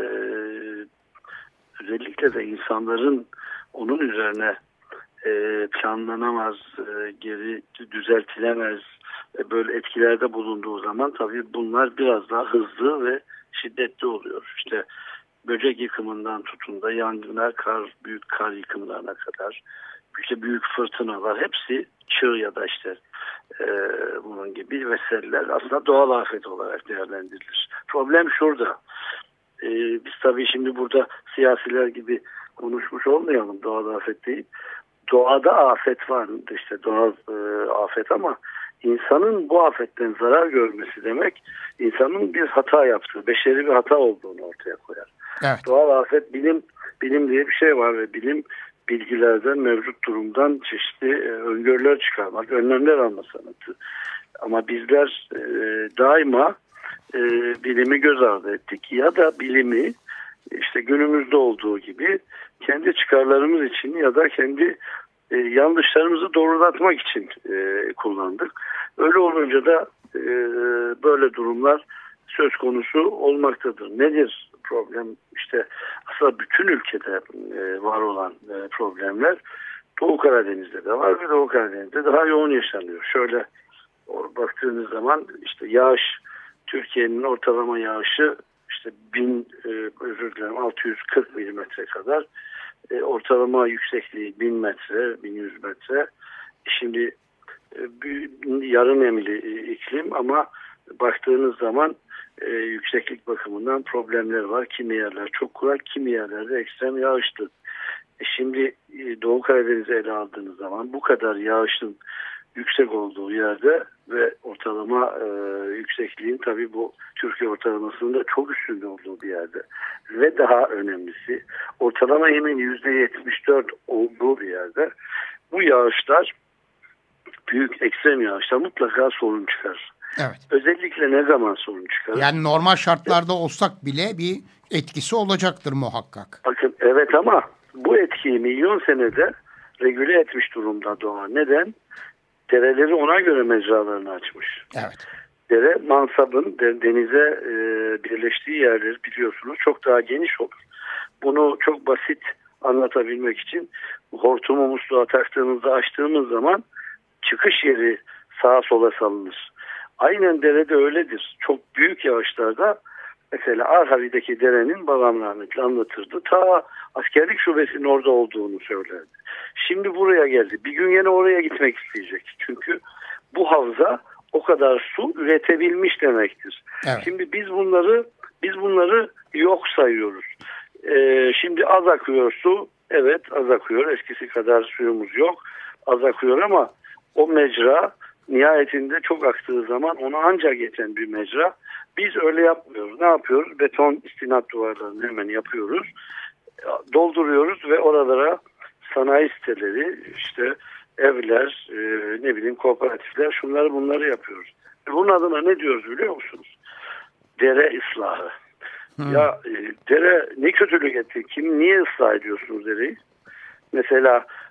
de insanların onun üzerine planlanamaz, geri düzeltilemez böyle etkilerde bulunduğu zaman tabii bunlar biraz daha hızlı ve şiddetli oluyor. İşte böcek yıkımından tutun da yangınlar, büyük kar yıkımlarına kadar, işte büyük fırtınalar, hepsi çığ ya da işte bunun gibi vesaireler aslında doğal afet olarak değerlendirilir. Problem şurada. Biz tabii şimdi burada siyasiler gibi konuşmuş olmayalım doğal afet değil. Doğada afet var, işte doğal afet, ama insanın bu afetten zarar görmesi demek insanın bir hata yaptığı, beşeri bir hata olduğunu ortaya koyar. Evet. Doğal afet bilim diye bir şey var ve bilim bilgilerden, mevcut durumdan çeşitli öngörüler çıkarmak, önlemler alma sanatı. Ama bizler daima bilimi göz ardı ettik ya da bilimi işte günümüzde olduğu gibi kendi çıkarlarımız için ya da kendi yanlışlarımızı doğrulatmak için kullandık. Öyle olunca da böyle durumlar söz konusu olmaktadır. Nedir problem? İşte aslında bütün ülkede var olan problemler Doğu Karadeniz'de de var ve Doğu Karadeniz'de daha yoğun yaşanıyor. Şöyle baktığınız zaman işte yağış, Türkiye'nin ortalama yağışı işte 640 milimetre kadar, ortalama yüksekliği 1000 metre, 1100 metre. Şimdi yarı nemli iklim ama baktığınız zaman yükseklik bakımından problemler var. Kimi yerler çok kurak, kimi yerlerde ekstrem yağışlı. Şimdi Doğu Karadeniz'i ele aldığınız zaman bu kadar yağışın yüksek olduğu yerde ve ortalama yüksekliğin tabii bu Türkiye ortalamasının da çok üstünde olduğu bir yerde ve daha önemlisi ortalama yemin %74 olduğu bir yerde bu yağışlar, büyük ekstrem yağışlar mutlaka sorun çıkar. Evet. Özellikle ne zaman sorun çıkar? Yani normal şartlarda olsak bile bir etkisi olacaktır muhakkak. Bakın evet, ama bu etkiyi milyon senede regüle etmiş durumda doğa. Neden? Dereleri ona göre mecralarını açmış. Evet. Dere mansabın denize birleştiği yerleri biliyorsunuz çok daha geniş olur. Bunu çok basit anlatabilmek için hortumu musluğa taktığımızda, açtığımız zaman çıkış yeri sağa sola salınır. Aynen derede öyledir. Çok büyük yağışlarda mesela Arhavi'deki derenin, babam rahmetli anlatırdı, ta askerlik şubesinin orada olduğunu söylerdi. Şimdi buraya geldi. Bir gün yine oraya gitmek isteyecek. Çünkü bu havza o kadar su üretebilmiş demektir. Evet. Şimdi biz bunları yok sayıyoruz. Şimdi az akıyor su. Evet, az akıyor. Eskisi kadar suyumuz yok. Az akıyor ama o mecra nihayetinde çok aktığı zaman onu ancak geçen bir mecra. Biz öyle yapmıyoruz. Ne yapıyoruz? Beton istinat duvarlarını hemen yapıyoruz. Dolduruyoruz ve oralara sanayi siteleri, işte evler, kooperatifler, şunları bunları yapıyoruz. Bunun adına ne diyoruz biliyor musunuz? Dere ıslahı. Ya dere ne kötülük etti? Niye ıslah ediyorsunuz dereyi? Mesela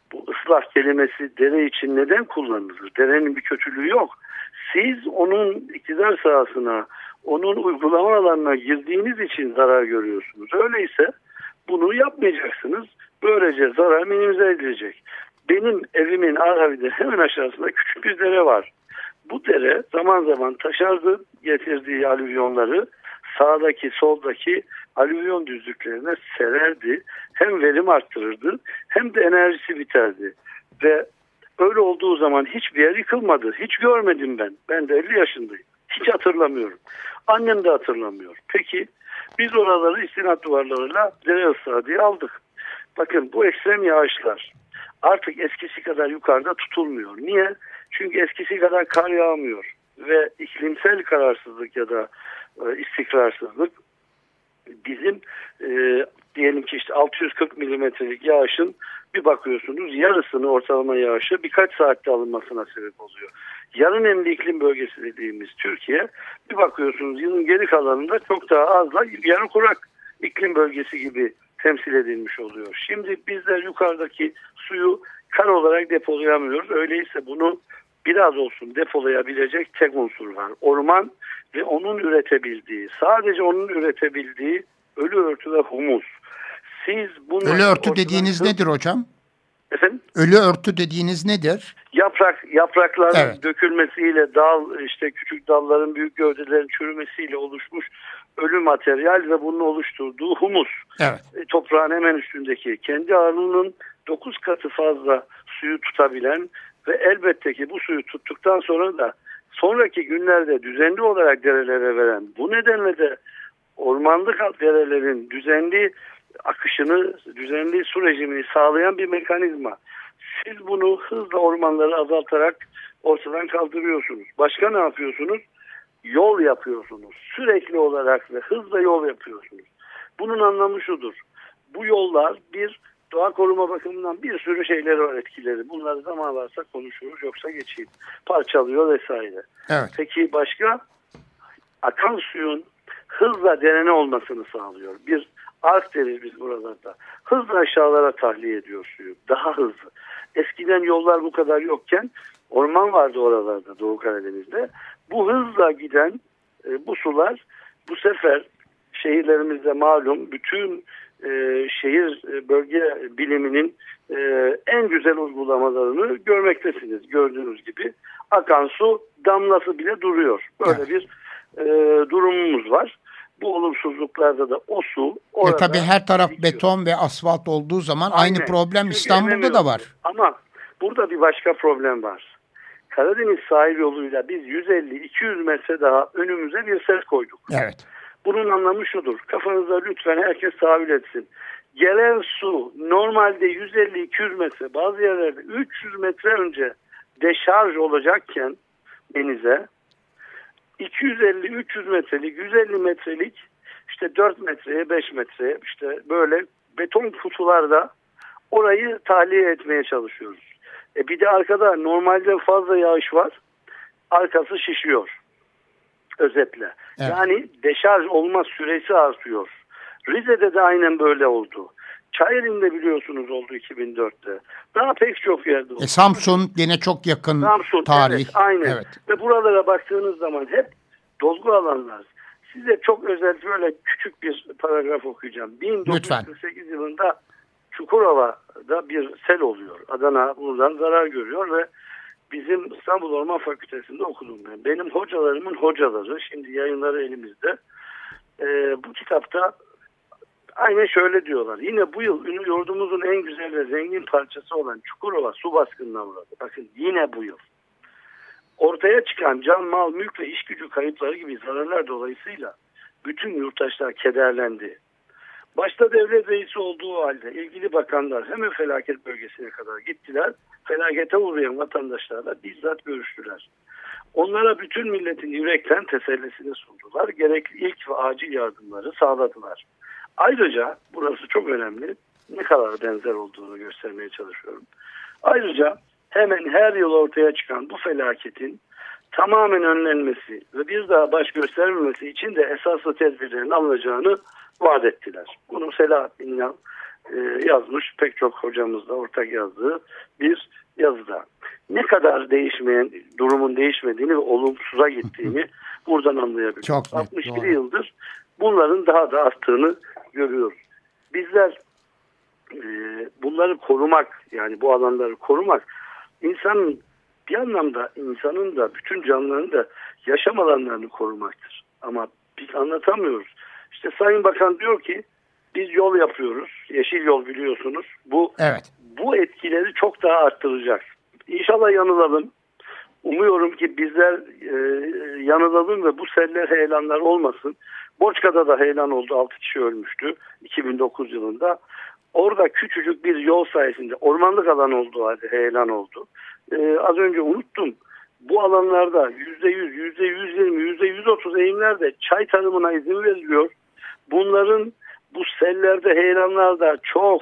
Bu ıslah kelimesi dere için neden kullanılır? Derenin bir kötülüğü yok. Siz onun iktidar sahasına, onun uygulama alanına girdiğiniz için zarar görüyorsunuz. Öyleyse bunu yapmayacaksınız. Böylece zarar minimize edilecek. Benim evimin arhavide hemen aşağısında küçük bir dere var. Bu dere zaman zaman taşardı, getirdiği alüvyonları sağdaki soldaki alüvyon düzlüklerine sererdi. Hem verim arttırırdı hem de enerjisi biterdi. Ve öyle olduğu zaman hiçbir yer yıkılmadı. Hiç görmedim ben. Ben de 50 yaşındayım. Hiç hatırlamıyorum. Annem de hatırlamıyor. Peki biz oraları istinat duvarlarıyla dere ıslahı diye aldık. Bakın bu ekstrem yağışlar artık eskisi kadar yukarıda tutulmuyor. Niye? Çünkü eskisi kadar kar yağmıyor. Ve iklimsel kararsızlık ya da istikrarsızlık bizim diyelim ki işte 640 milimetrelik yağışın bir bakıyorsunuz yarısını ortalama yağışı birkaç saatte alınmasına sebep oluyor. Yarı nemli iklim bölgesi dediğimiz Türkiye bir bakıyorsunuz yılın geri kalanında çok daha azla yarı kurak iklim bölgesi gibi temsil edilmiş oluyor. Şimdi bizler yukarıdaki suyu kar olarak depolayamıyoruz. Öyleyse bunu biraz olsun depolayabilecek tek unsur var. Orman ve onun üretebildiği, sadece onun üretebildiği ölü örtü ve humus. Siz bunu ölü örtü dediğiniz nedir hocam? Efendim? Ölü örtü dediğiniz nedir? Yaprakların evet. dökülmesiyle işte küçük dalların büyük gövdelerin çürümesiyle oluşmuş ölü materyal ve bunun oluşturduğu humus. Evet. Toprağın hemen üstündeki kendi ağırlığının 9 katı fazla suyu tutabilen ve elbette ki bu suyu tuttuktan sonra da sonraki günlerde düzenli olarak derelere veren, bu nedenle de ormanlık derelerin düzenli akışını, düzenli su rejimini sağlayan bir mekanizma. Siz bunu hızla ormanları azaltarak ortadan kaldırıyorsunuz. Başka ne yapıyorsunuz? Yol yapıyorsunuz. Sürekli olarak ve hızla yol yapıyorsunuz. Bunun anlamı şudur. Bu yollar bir doğa koruma bakımından bir sürü şeyleri var, etkileri. Bunları zaman varsa konuşuruz, yoksa geçeyim. Parçalıyor vesaire. Evet. Peki başka? Akan suyun hızla derene olmasını sağlıyor. Bir ark deriz biz buralarda. Hızla aşağılara tahliye ediyor suyu. Daha hızlı. Eskiden yollar bu kadar yokken orman vardı oralarda, Doğu Karadeniz'de. Bu hızla giden bu sular bu sefer şehirlerimizde malum bütün şehir bölge biliminin en güzel uygulamalarını görmektesiniz. Gördüğünüz gibi akan su damlası bile duruyor. Böyle evet. Bir durumumuz var. Bu olumsuzluklarda da o su orada... tabii her taraf bitiyor. Beton ve asfalt olduğu zaman aynı problem çünkü İstanbul'da da var. Ama burada bir başka problem var. Karadeniz sahil yoluyla biz 150-200 metre daha önümüze bir set koyduk. Evet. Bunun anlamı şudur. Kafanızda lütfen herkes tahayyül etsin. Gelen su normalde 150-200 metre, bazı yerlerde 300 metre önce deşarj olacakken denize 250-300 metrelik, 150 metrelik işte 4 metreye, 5 metreye işte böyle beton kutularda orayı tahliye etmeye çalışıyoruz. Bir de arkada normalde fazla yağış var. Arkası şişiyor. Özetle. Evet. Yani deşarj olma süresi artıyor. Rize'de de aynen böyle oldu. Çayeli'nde biliyorsunuz oldu 2004'te. Daha pek çok yerde oldu. Samsun yine çok yakın tarih. Evet, aynen. Evet. Ve buralara baktığınız zaman hep dolgu alanlar. Size çok özel böyle küçük bir paragraf okuyacağım. 1948 yılında Çukurova'da bir sel oluyor. Adana bundan zarar görüyor ve bizim İstanbul Orman Fakültesi'nde okudum ben. Benim hocalarımın hocaları, şimdi yayınları elimizde. Bu kitapta aynen şöyle diyorlar. Yine bu yıl yurdumuzun en güzel ve zengin parçası olan Çukurova su baskınına uğradı. Bakın yine bu yıl. Ortaya çıkan can, mal, mülk ve iş gücü kayıpları gibi zararlar dolayısıyla bütün yurttaşlar kederlendi. Başta devlet reisi olduğu halde ilgili bakanlar hemen felaket bölgesine kadar gittiler. Felakete uğrayan vatandaşlarla bizzat görüştüler. Onlara bütün milletin yürekten tesellisini sundular. Gerekli ilk ve acil yardımları sağladılar. Ayrıca burası çok önemli. Ne kadar benzer olduğunu göstermeye çalışıyorum. Ayrıca hemen her yıl ortaya çıkan bu felaketin tamamen önlenmesi ve bir daha baş göstermemesi için de esaslı tedbirlerin alınacağını vaat ettiler. Bunu Selahattin yazmış, pek çok hocamızla ortak yazdığı bir yazıda. Ne kadar durumun değişmediğini ve olumsuza gittiğini buradan anlayabiliriz. Çok net, 61 doğru. yıldır bunların daha da arttığını görüyoruz. Bizler bunları korumak, yani bu alanları korumak, bir anlamda insanın da bütün canlıların da yaşam alanlarını korumaktır. Ama biz anlatamıyoruz. İşte Sayın Bakan diyor ki biz yol yapıyoruz. Yeşil yol biliyorsunuz. Bu etkileri çok daha arttıracak. İnşallah yanılalım. Umuyorum ki bizler yanılalım ve bu seller, heyelanlar olmasın. Boçka'da da heyelan oldu. 6 kişi ölmüştü 2009 yılında. Orada küçücük bir yol sayesinde ormanlık alan olduğu halde heyelan oldu. Az önce unuttum. Bu alanlarda %100, %120, %130 eğimlerde çay tarımına izin veriliyor. Bunların bu sellerde, heyelanlarda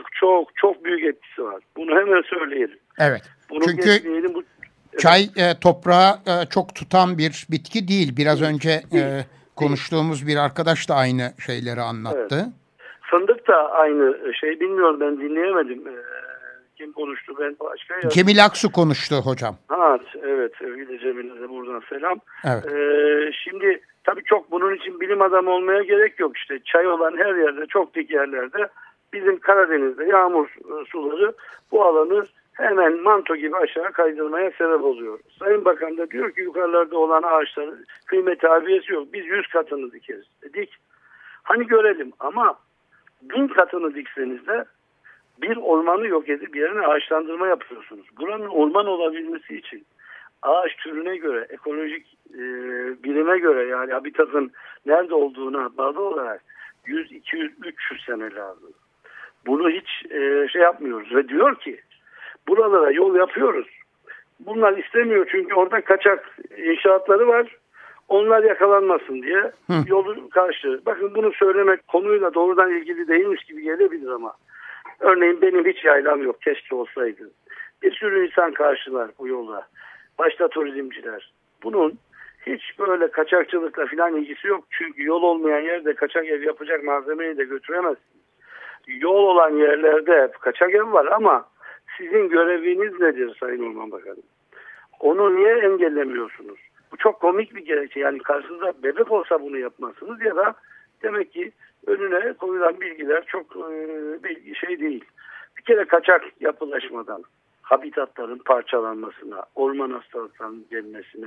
çok büyük etkisi var. Bunu hemen söyleyelim. Evet. Bunu Çünkü geçmeyelim. çay toprağı çok tutan bir bitki değil. Biraz önce konuştuğumuz bir arkadaş da aynı şeyleri anlattı. Evet. Fındık da aynı şey. Bilmiyorum, ben dinleyemedim. Kim konuştu? Ben başka ya. Cemil Aksu konuştu hocam. Evet. Sevgili Cemil'e de buradan selam. Evet. Şimdi tabii çok bunun için bilim adamı olmaya gerek yok. İşte çay olan her yerde, çok dik yerlerde bizim Karadeniz'de yağmur suları bu alanı hemen manto gibi aşağı kaydırmaya sebep oluyor. Sayın Bakan da diyor ki yukarılarda olan ağaçların kıymeti harbiyesi yok. Biz 100 katını dikeriz. Dik. Hani görelim ama 1000 katını dikseniz de bir ormanı yok edip yerine ağaçlandırma yapıyorsunuz. Buranın orman olabilmesi için ağaç türüne göre, ekolojik birime göre, yani habitatın nerede olduğuna bağlı olarak 100, 200, 300 sene lazım. Bunu hiç şey yapmıyoruz ve diyor ki buralara yol yapıyoruz. Bunlar istemiyor çünkü orada kaçak inşaatları var. Onlar yakalanmasın diye yolu karşı. Bakın bunu söylemek konuyla doğrudan ilgili değilmiş gibi gelebilir ama örneğin benim hiç yaylam yok. Keşke olsaydı. Bir sürü insan karşılar bu yolda. Başta turizmciler. Bunun hiç böyle kaçakçılıkla falan ilgisi yok. Çünkü yol olmayan yerde kaçak ev yapacak malzemeyi de götüremezsiniz. Yol olan yerlerde kaçak ev var ama sizin göreviniz nedir Sayın Orman Bakanı? Onu niye engellemiyorsunuz? Bu çok komik bir gerekçe. Yani karşınızda bebek olsa bunu yapmazsınız ya da demek ki önüne koyulan bilgiler çok şey değil. Bir kere kaçak yapılaşmadan, habitatların parçalanmasına, orman hastalıklarının gelmesine,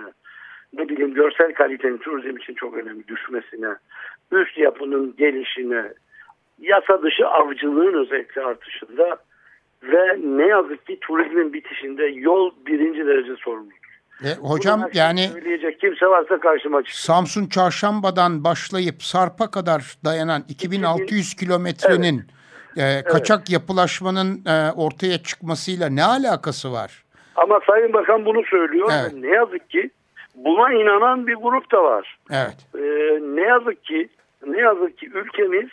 görsel kalitenin turizm için çok önemli düşmesine, üst yapının gelişine, yasa dışı avcılığın özellikle artışında ve ne yazık ki turizmin bitişinde yol birinci derece sorumludur. Hocam yani söyleyecek kimse varsa karşıma çıksın. Samsun Çarşamba'dan başlayıp Sarp'a kadar dayanan 2600 kilometrenin kaçak yapılaşmanın ortaya çıkmasıyla ne alakası var? Ama Sayın Bakan bunu söylüyor. Evet. Ne yazık ki buna inanan bir grup da var. Evet. Ne yazık ki ülkemiz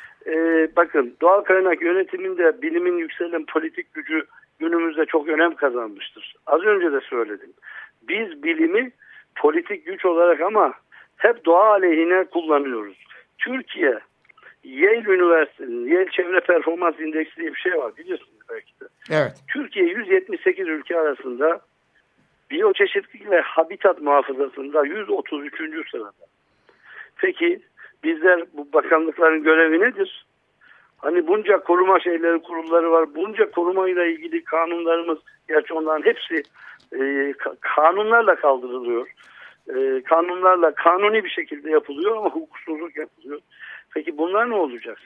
bakın doğal kaynak yönetiminde bilimin yükselen politik gücü günümüzde çok önem kazanmıştır. Az önce de söyledim. Biz bilimi politik güç olarak ama hep doğa aleyhine kullanıyoruz. Türkiye, Yale Üniversitesi'nin Yale Çevre Performans İndeksi diye bir şey var, biliyorsunuz belki de. Evet. Türkiye 178 ülke arasında biyoçeşitlilik ve habitat muhafazasında 133. sırada. Peki bizler, bu bakanlıkların görevi nedir? Hani bunca koruma kurulları var, bunca korumayla ilgili kanunlarımız, gerçi onların hepsi kanunlarla kaldırılıyor. Kanunlarla kanuni bir şekilde yapılıyor ama hukuksuzluk yapılıyor. Peki bunlar ne olacak?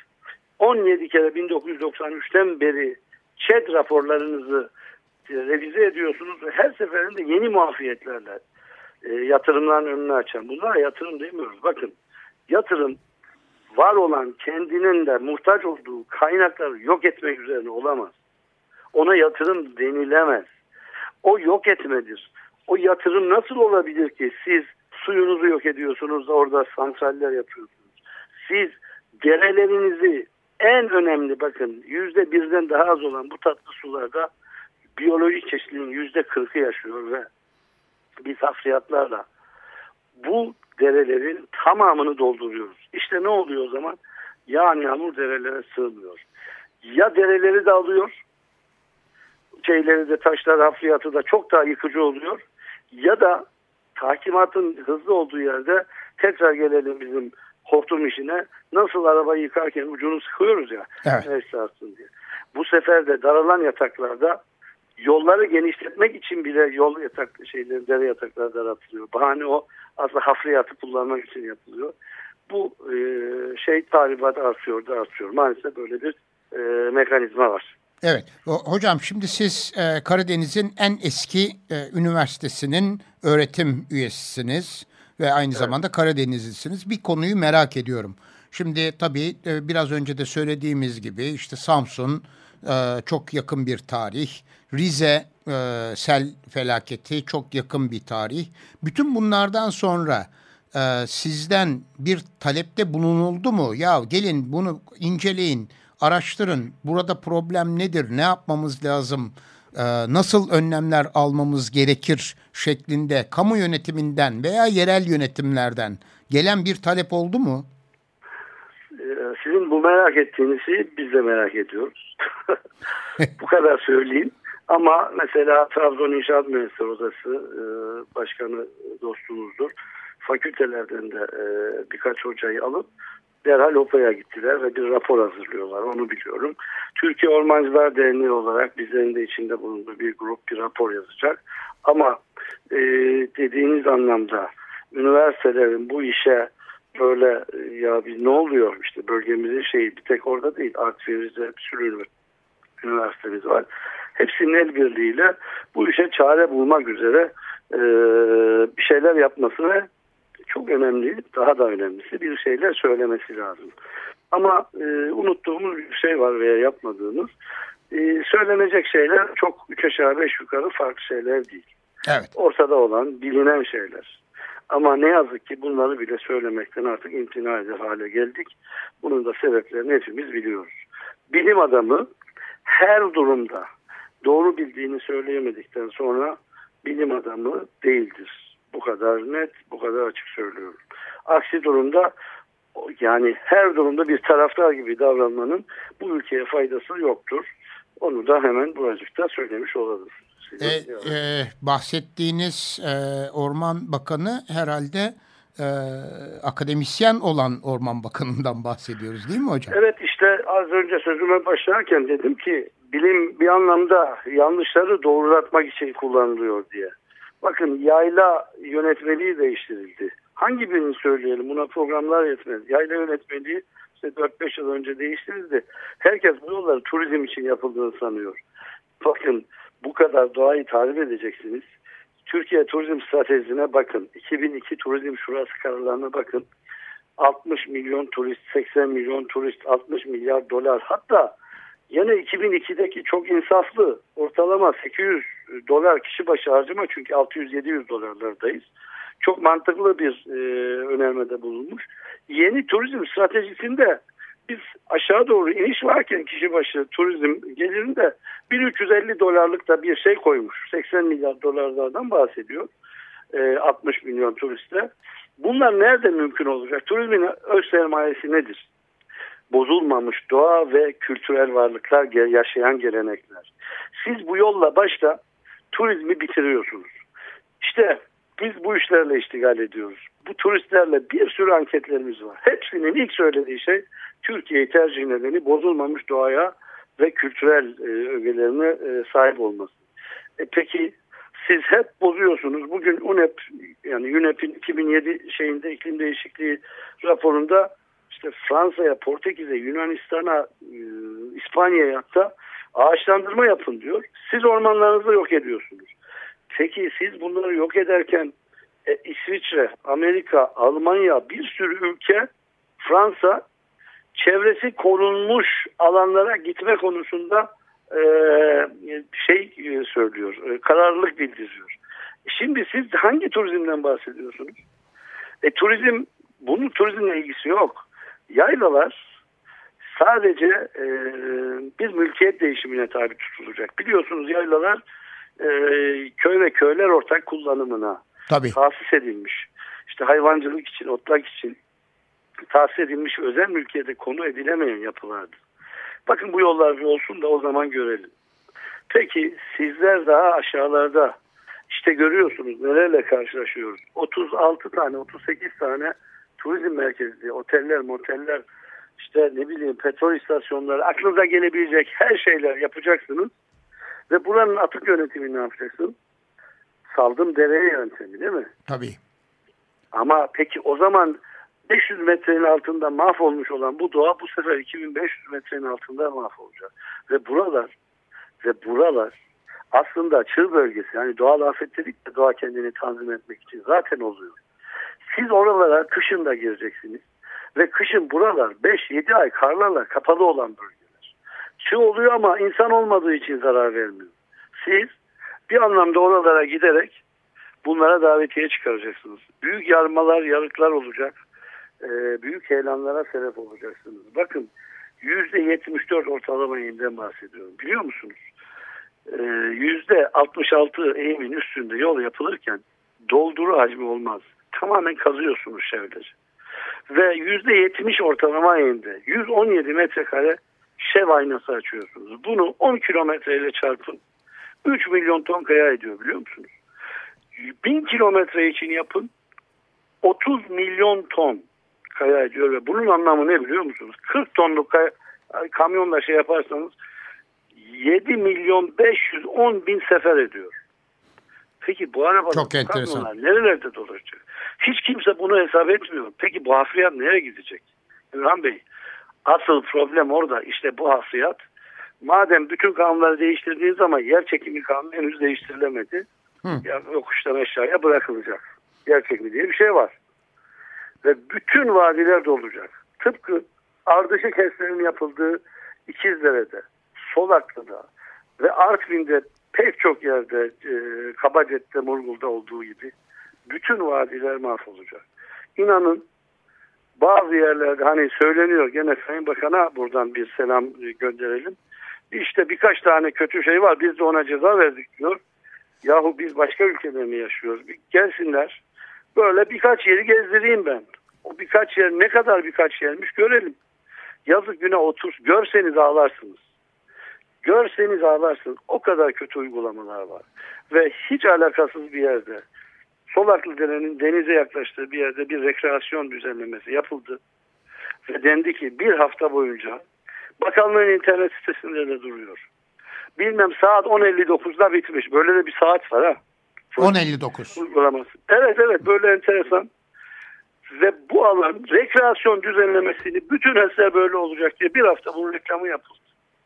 17 kere 1993'ten beri ÇED raporlarınızı revize ediyorsunuz ve her seferinde yeni muafiyetlerle yatırımların önünü açan. Bunlara yatırım demiyoruz. Bakın, yatırım var olan, kendinin de muhtaç olduğu kaynakları yok etmek üzerine olamaz. Ona yatırım denilemez. O yok etmedir. O yatırım nasıl olabilir ki? Siz suyunuzu yok ediyorsunuz da orada santraller yapıyorsunuz. Siz derelerinizi, en önemli, bakın %1'den daha az olan bu tatlı sularda biyolojik çeşitliliğin %40'ı yaşıyor ve biz hafriyatlarla bu derelerin tamamını dolduruyoruz. İşte ne oluyor o zaman? Yağan yağmur derelere sığmıyor. ya dereleri de alıyor, şeyleri de, taşlar, hafriyatı da çok daha yıkıcı oluyor, ya da tahkimatın hızlı olduğu yerde tekrar gelelim bizim hortum işine. Nasıl arabayı yıkarken ucunu sıkıyoruz ya, neyse aslında diye. Bu sefer de daralan yataklarda yolları genişletmek için bile yol yatak dere yatakları daraltılıyor. Bahane o, aslında hafriyatı kullanmak için yapılıyor. Bu tahribat artıyor. Maalesef böyle bir mekanizma var. Evet. Hocam şimdi siz Karadeniz'in en eski üniversitesinin öğretim üyesisiniz ve aynı zamanda Karadenizlisiniz. Bir konuyu merak ediyorum. Şimdi tabii biraz önce de söylediğimiz gibi işte Samsun çok yakın bir tarih. Rize sel felaketi çok yakın bir tarih. Bütün bunlardan sonra sizden bir talepte bulunuldu mu? Ya gelin bunu inceleyin, araştırın. Burada problem nedir? Ne yapmamız lazım? Nasıl önlemler almamız gerekir şeklinde kamu yönetiminden veya yerel yönetimlerden gelen bir talep oldu mu? Sizin bu merak ettiğinizi biz de merak ediyoruz. Bu kadar söyleyeyim. Ama mesela Trabzon İnşaat Mühendisleri Odası Başkanı dostumuzdur. Fakültelerden de birkaç hocayı alıp derhal OPA'ya gittiler ve bir rapor hazırlıyorlar. Onu biliyorum. Türkiye Ormancılar Derneği olarak bizlerin de içinde bulunduğu bir grup bir rapor yazacak. Ama dediğiniz anlamda üniversitelerin bu işe böyle ya biz ne oluyor işte bölgemizin bir tek orada değil. Artvin'de bir sürü üniversitemiz var. Hepsinin el birliğiyle bu işe çare bulmak üzere bir şeyler yapması ve çok önemli, daha da önemlisi bir şeyler söylemesi lazım. Ama unuttuğumuz bir şey var veya yapmadığımız. Söylenecek şeyler çok 3 aşağı 5 yukarı farklı şeyler değil. Evet. Ortada olan bilinen şeyler. Ama ne yazık ki bunları bile söylemekten artık imtina eder hale geldik. Bunun da sebeplerini hepimiz biliyoruz. Bilim adamı her durumda doğru bildiğini söyleyemedikten sonra bilim adamı değildir. Bu kadar net, bu kadar açık söylüyorum. Aksi durumda yani her durumda bir taraftar gibi davranmanın bu ülkeye faydası yoktur. Onu da hemen buracıkta söylemiş olalım. Bahsettiğiniz Orman Bakanı herhalde akademisyen olan Orman Bakanı'ndan bahsediyoruz değil mi hocam? Evet, işte az önce sözüme başlarken dedim ki bilim bir anlamda yanlışları doğrulatmak için kullanılıyor diye. Bakın yayla yönetmeliği değiştirildi. Hangi birini söyleyelim? Buna programlar yetmez. Yayla yönetmeliği işte 4-5 yıl önce değiştirildi. Herkes bu yolları turizm için yapıldığını sanıyor. Bakın bu kadar doğayı tahrip edeceksiniz. Türkiye turizm stratejisine bakın. 2002 turizm şurası kararlarına bakın. 60 milyon turist, 80 milyon turist, 60 milyar dolar. Hatta yine 2002'deki çok insaflı ortalama 800 dolar kişi başı harcama, çünkü 600-700 dolarlardayız. Çok mantıklı bir önermede bulunmuş. Yeni turizm stratejisinde biz aşağı doğru iniş varken kişi başı turizm gelirinde 1350 dolarlık da bir şey koymuş. 80 milyar dolarlardan bahsediyor. 60 milyon turiste. Bunlar nerede mümkün olacak? Turizmin öz sermayesi nedir? Bozulmamış doğa ve kültürel varlıklar, yaşayan gelenekler. Siz bu yolla başta turizmi bitiriyorsunuz. İşte biz bu işlerle iştigal ediyoruz. Bu turistlerle bir sürü anketlerimiz var. Hepsinin ilk söylediği şey Türkiye'yi tercih nedeni bozulmamış doğaya ve kültürel ögelerine sahip olması. Peki siz hep bozuyorsunuz. Bugün UNEP, yani UNEP'in 2007 iklim değişikliği raporunda işte Fransa'ya, Portekiz'e, Yunanistan'a, İspanya'ya hatta ağaçlandırma yapın diyor. Siz ormanlarınızı yok ediyorsunuz. Peki siz bunları yok ederken İsviçre, Amerika, Almanya, bir sürü ülke, Fransa çevresi korunmuş alanlara gitme konusunda söylüyor, kararlılık bildiriyor. Şimdi siz hangi turizmden bahsediyorsunuz? Bunun turizmle ilgisi yok. Yaylalar sadece bir mülkiyet değişimine tabi tutulacak. Biliyorsunuz yaylalar köy ve köyler ortak kullanımına tahsis edilmiş. İşte hayvancılık için, otlak için tahsis edilmiş özel mülkiyete konu edilemeyen yapılardır. Bakın bu yollar bir olsun da o zaman görelim. Peki sizler daha aşağılarda işte görüyorsunuz nelerle karşılaşıyoruz. 36 tane 38 tane turizm merkezi, oteller, moteller, işte ne bileyim petrol istasyonları, aklınıza gelebilecek her şeyler yapacaksınız. Ve buranın atık yönetimini ne yapacaksın? Saldım dereye yöntemi değil mi? Tabii. Ama peki o zaman 500 metrenin altında mahvolmuş olan bu doğa bu sefer 2500 metrenin altında mahvolacak. Ve buralar aslında çığ bölgesi. Yani doğal afet dedik de doğa kendini tanzim etmek için zaten oluyor. Siz oralara kışın da gireceksiniz. Ve kışın buralar 5-7 ay karlarla kapalı olan bölgeler. Çığ oluyor ama insan olmadığı için zarar vermiyor. Siz bir anlamda oralara giderek bunlara davetiye çıkaracaksınız. Büyük yarmalar, yarıklar olacak. Büyük heyelanlara sebep olacaksınız. Bakın %74 ortalama eğimden bahsediyorum. Biliyor musunuz? %66 eğimin üstünde yol yapılırken dolduru hacmi olmaz. Tamamen kazıyorsunuz şevleri. Ve %70 ortalama eğimde 117 metrekare şev aynası açıyorsunuz. Bunu 10 kilometreyle çarpın. 3 milyon ton kaya ediyor biliyor musunuz? 1000 kilometre için yapın 30 milyon ton kaya ediyor ve bunun anlamı ne biliyor musunuz? 40 tonluk kamyonla şey yaparsanız 7 milyon 510 bin sefer ediyor. Peki bu arabalar, kamyonlar nerelerde dolaşacak? Hiç kimse bunu hesap etmiyor. Peki bu hafriyat nereye gidecek? İlhan Bey, asıl problem orada. İşte bu hafriyat. Madem bütün kanunları değiştirdiğiniz zaman yer çekimi kanunu henüz değiştirilemedi. Ya yokuştan aşağıya bırakılacak. Yer çekimi diye bir şey var. Ve bütün vadiler dolacak. Tıpkı ardışık HES'lerin yapıldığı İkizdere'de, Solaklı'da ve Artvin'de pek çok yerde Kabacet'te, Murgul'da olduğu gibi bütün vadiler mahvolacak. İnanın bazı yerlerde hani söyleniyor gene Sayın Bakan'a buradan bir selam gönderelim. İşte birkaç tane kötü şey var biz de ona ceza verdik diyor. Yahu biz başka ülkede mi yaşıyoruz? Bir gelsinler böyle birkaç yeri gezdireyim ben. O birkaç yer ne kadar birkaç yermiş görelim. Yazık günah otur. Görseniz ağlarsınız. Görseniz ağlarsınız. O kadar kötü uygulamalar var. Ve hiç alakasız bir yerde Solaklıdere'nin denize yaklaştığı bir yerde bir rekreasyon düzenlemesi yapıldı. Ve dendi ki bir hafta boyunca bakanlığın internet sitesinde de duruyor. Bilmem saat 10.59'da bitmiş. Böyle de bir saat var ha. 10.59. Uygulaması. Evet böyle enteresan. Ve bu alan rekreasyon düzenlemesini bütün HES'ler böyle olacak diye bir hafta bunun reklamı yapıldı.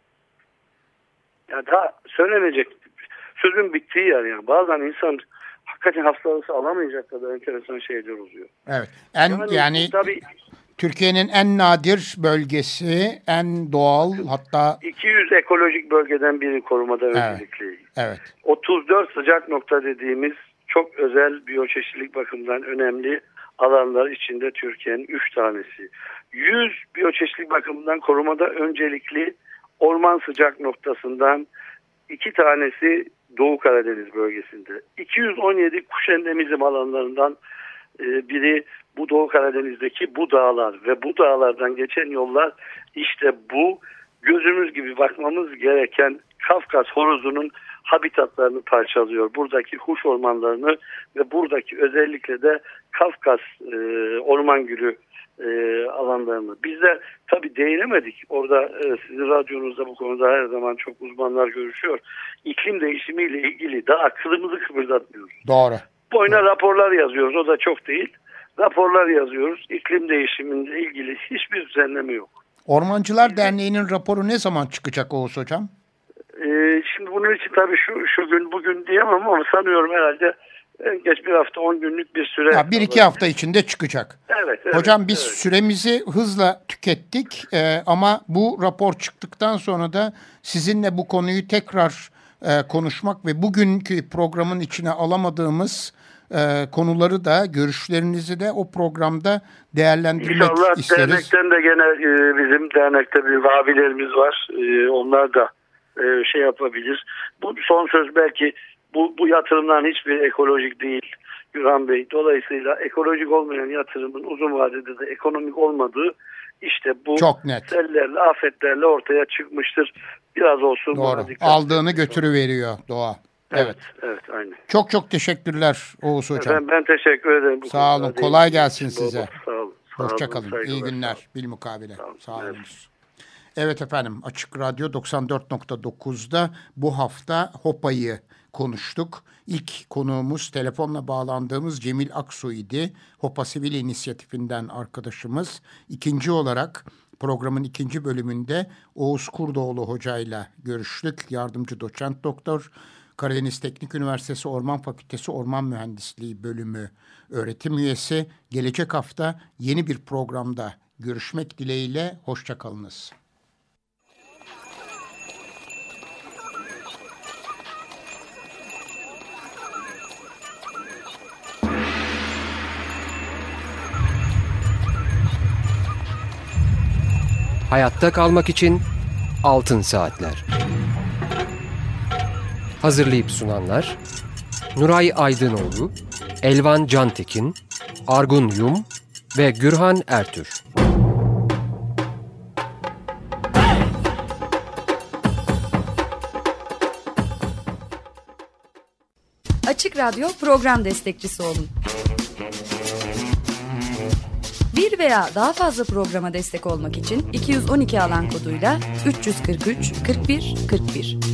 Ya daha söylenecek sözün bittiği yer yani. Bazen insan hakikaten hastalığı alamayacak kadar enteresan şeyler oluyor. Evet. Yani tabii, Türkiye'nin en nadir bölgesi, en doğal hatta 200 ekolojik bölgeden biri korumada öncelikli. Evet. 34 sıcak nokta dediğimiz çok özel biyoçeşitlilik bakımından önemli alanlar içinde Türkiye'nin 3 tanesi. 100 biyoçeşitlilik bakımından korumada öncelikli orman sıcak noktasından 2 tanesi Doğu Karadeniz bölgesinde. 217 kuş endemizm alanlarından biri bu Doğu Karadeniz'deki bu dağlar ve bu dağlardan geçen yollar işte bu gözümüz gibi bakmamız gereken Kafkas horozunun habitatlarını parçalıyor. Buradaki kuş ormanlarını ve buradaki özellikle de Kafkas orman gülü alanlarını. Bizler tabii değinemedik. Orada sizin radyonuzda bu konuda her zaman çok uzmanlar görüşüyor. İklim değişimiyle ilgili daha kılımızı kıpırdatmıyoruz. Doğru. Boyuna raporlar yazıyoruz. O da çok değil. Raporlar yazıyoruz. İklim değişimiyle ilgili hiçbir düzenleme yok. Ormancılar Derneği'nin raporu ne zaman çıkacak Oğuz Hocam? Şimdi bunun için tabii şu gün bugün diyemem ama sanıyorum herhalde geç bir hafta 10 günlük bir süre. 1-2 hafta içinde çıkacak. Evet. Hocam biz süremizi hızla tükettik ama bu rapor çıktıktan sonra da sizinle bu konuyu tekrar konuşmak ve bugünkü programın içine alamadığımız konuları da görüşlerinizi de o programda değerlendirmek İnşallah isteriz. dernekten de gene bizim dernekte bir abilerimiz var. Onlar da şey yapabilir. Bu son söz belki Bu yatırımların hiçbir ekolojik değil Gürhan Bey. Dolayısıyla ekolojik olmayan yatırımın uzun vadede de ekonomik olmadığı işte bu sellerle, afetlerle ortaya çıkmıştır. Biraz olsun. Doğru. Aldığını götürüveriyor doğa. Evet, aynen. Çok teşekkürler Oğuz Hocam. Ben teşekkür ederim. Sağ olun. Kolay gelsin size. Sağ olun. Hoşça kalın. İyi günler. Bilmukabele. Sağ olun. Evet efendim, Açık Radyo 94.9'da bu hafta HOPA'yı konuştuk. İlk konuğumuz telefonla bağlandığımız Cemil Aksu idi. HOPA Sivil İnisiyatifinden arkadaşımız. İkinci olarak programın ikinci bölümünde Oğuz Kurdoğlu hocayla görüştük. Yardımcı doçent doktor, Karadeniz Teknik Üniversitesi Orman Fakültesi Orman Mühendisliği bölümü öğretim üyesi. Gelecek hafta yeni bir programda görüşmek dileğiyle. Hoşça kalınız. Hayatta kalmak için Altın Saatler. Hazırlayıp sunanlar Nuray Aydınoğlu, Elvan Cantekin, Argun Yum ve Gürhan Ertür. Açık Radyo program destekçisi olun. Bir veya daha fazla programa destek olmak için 212 alan koduyla 343 41 41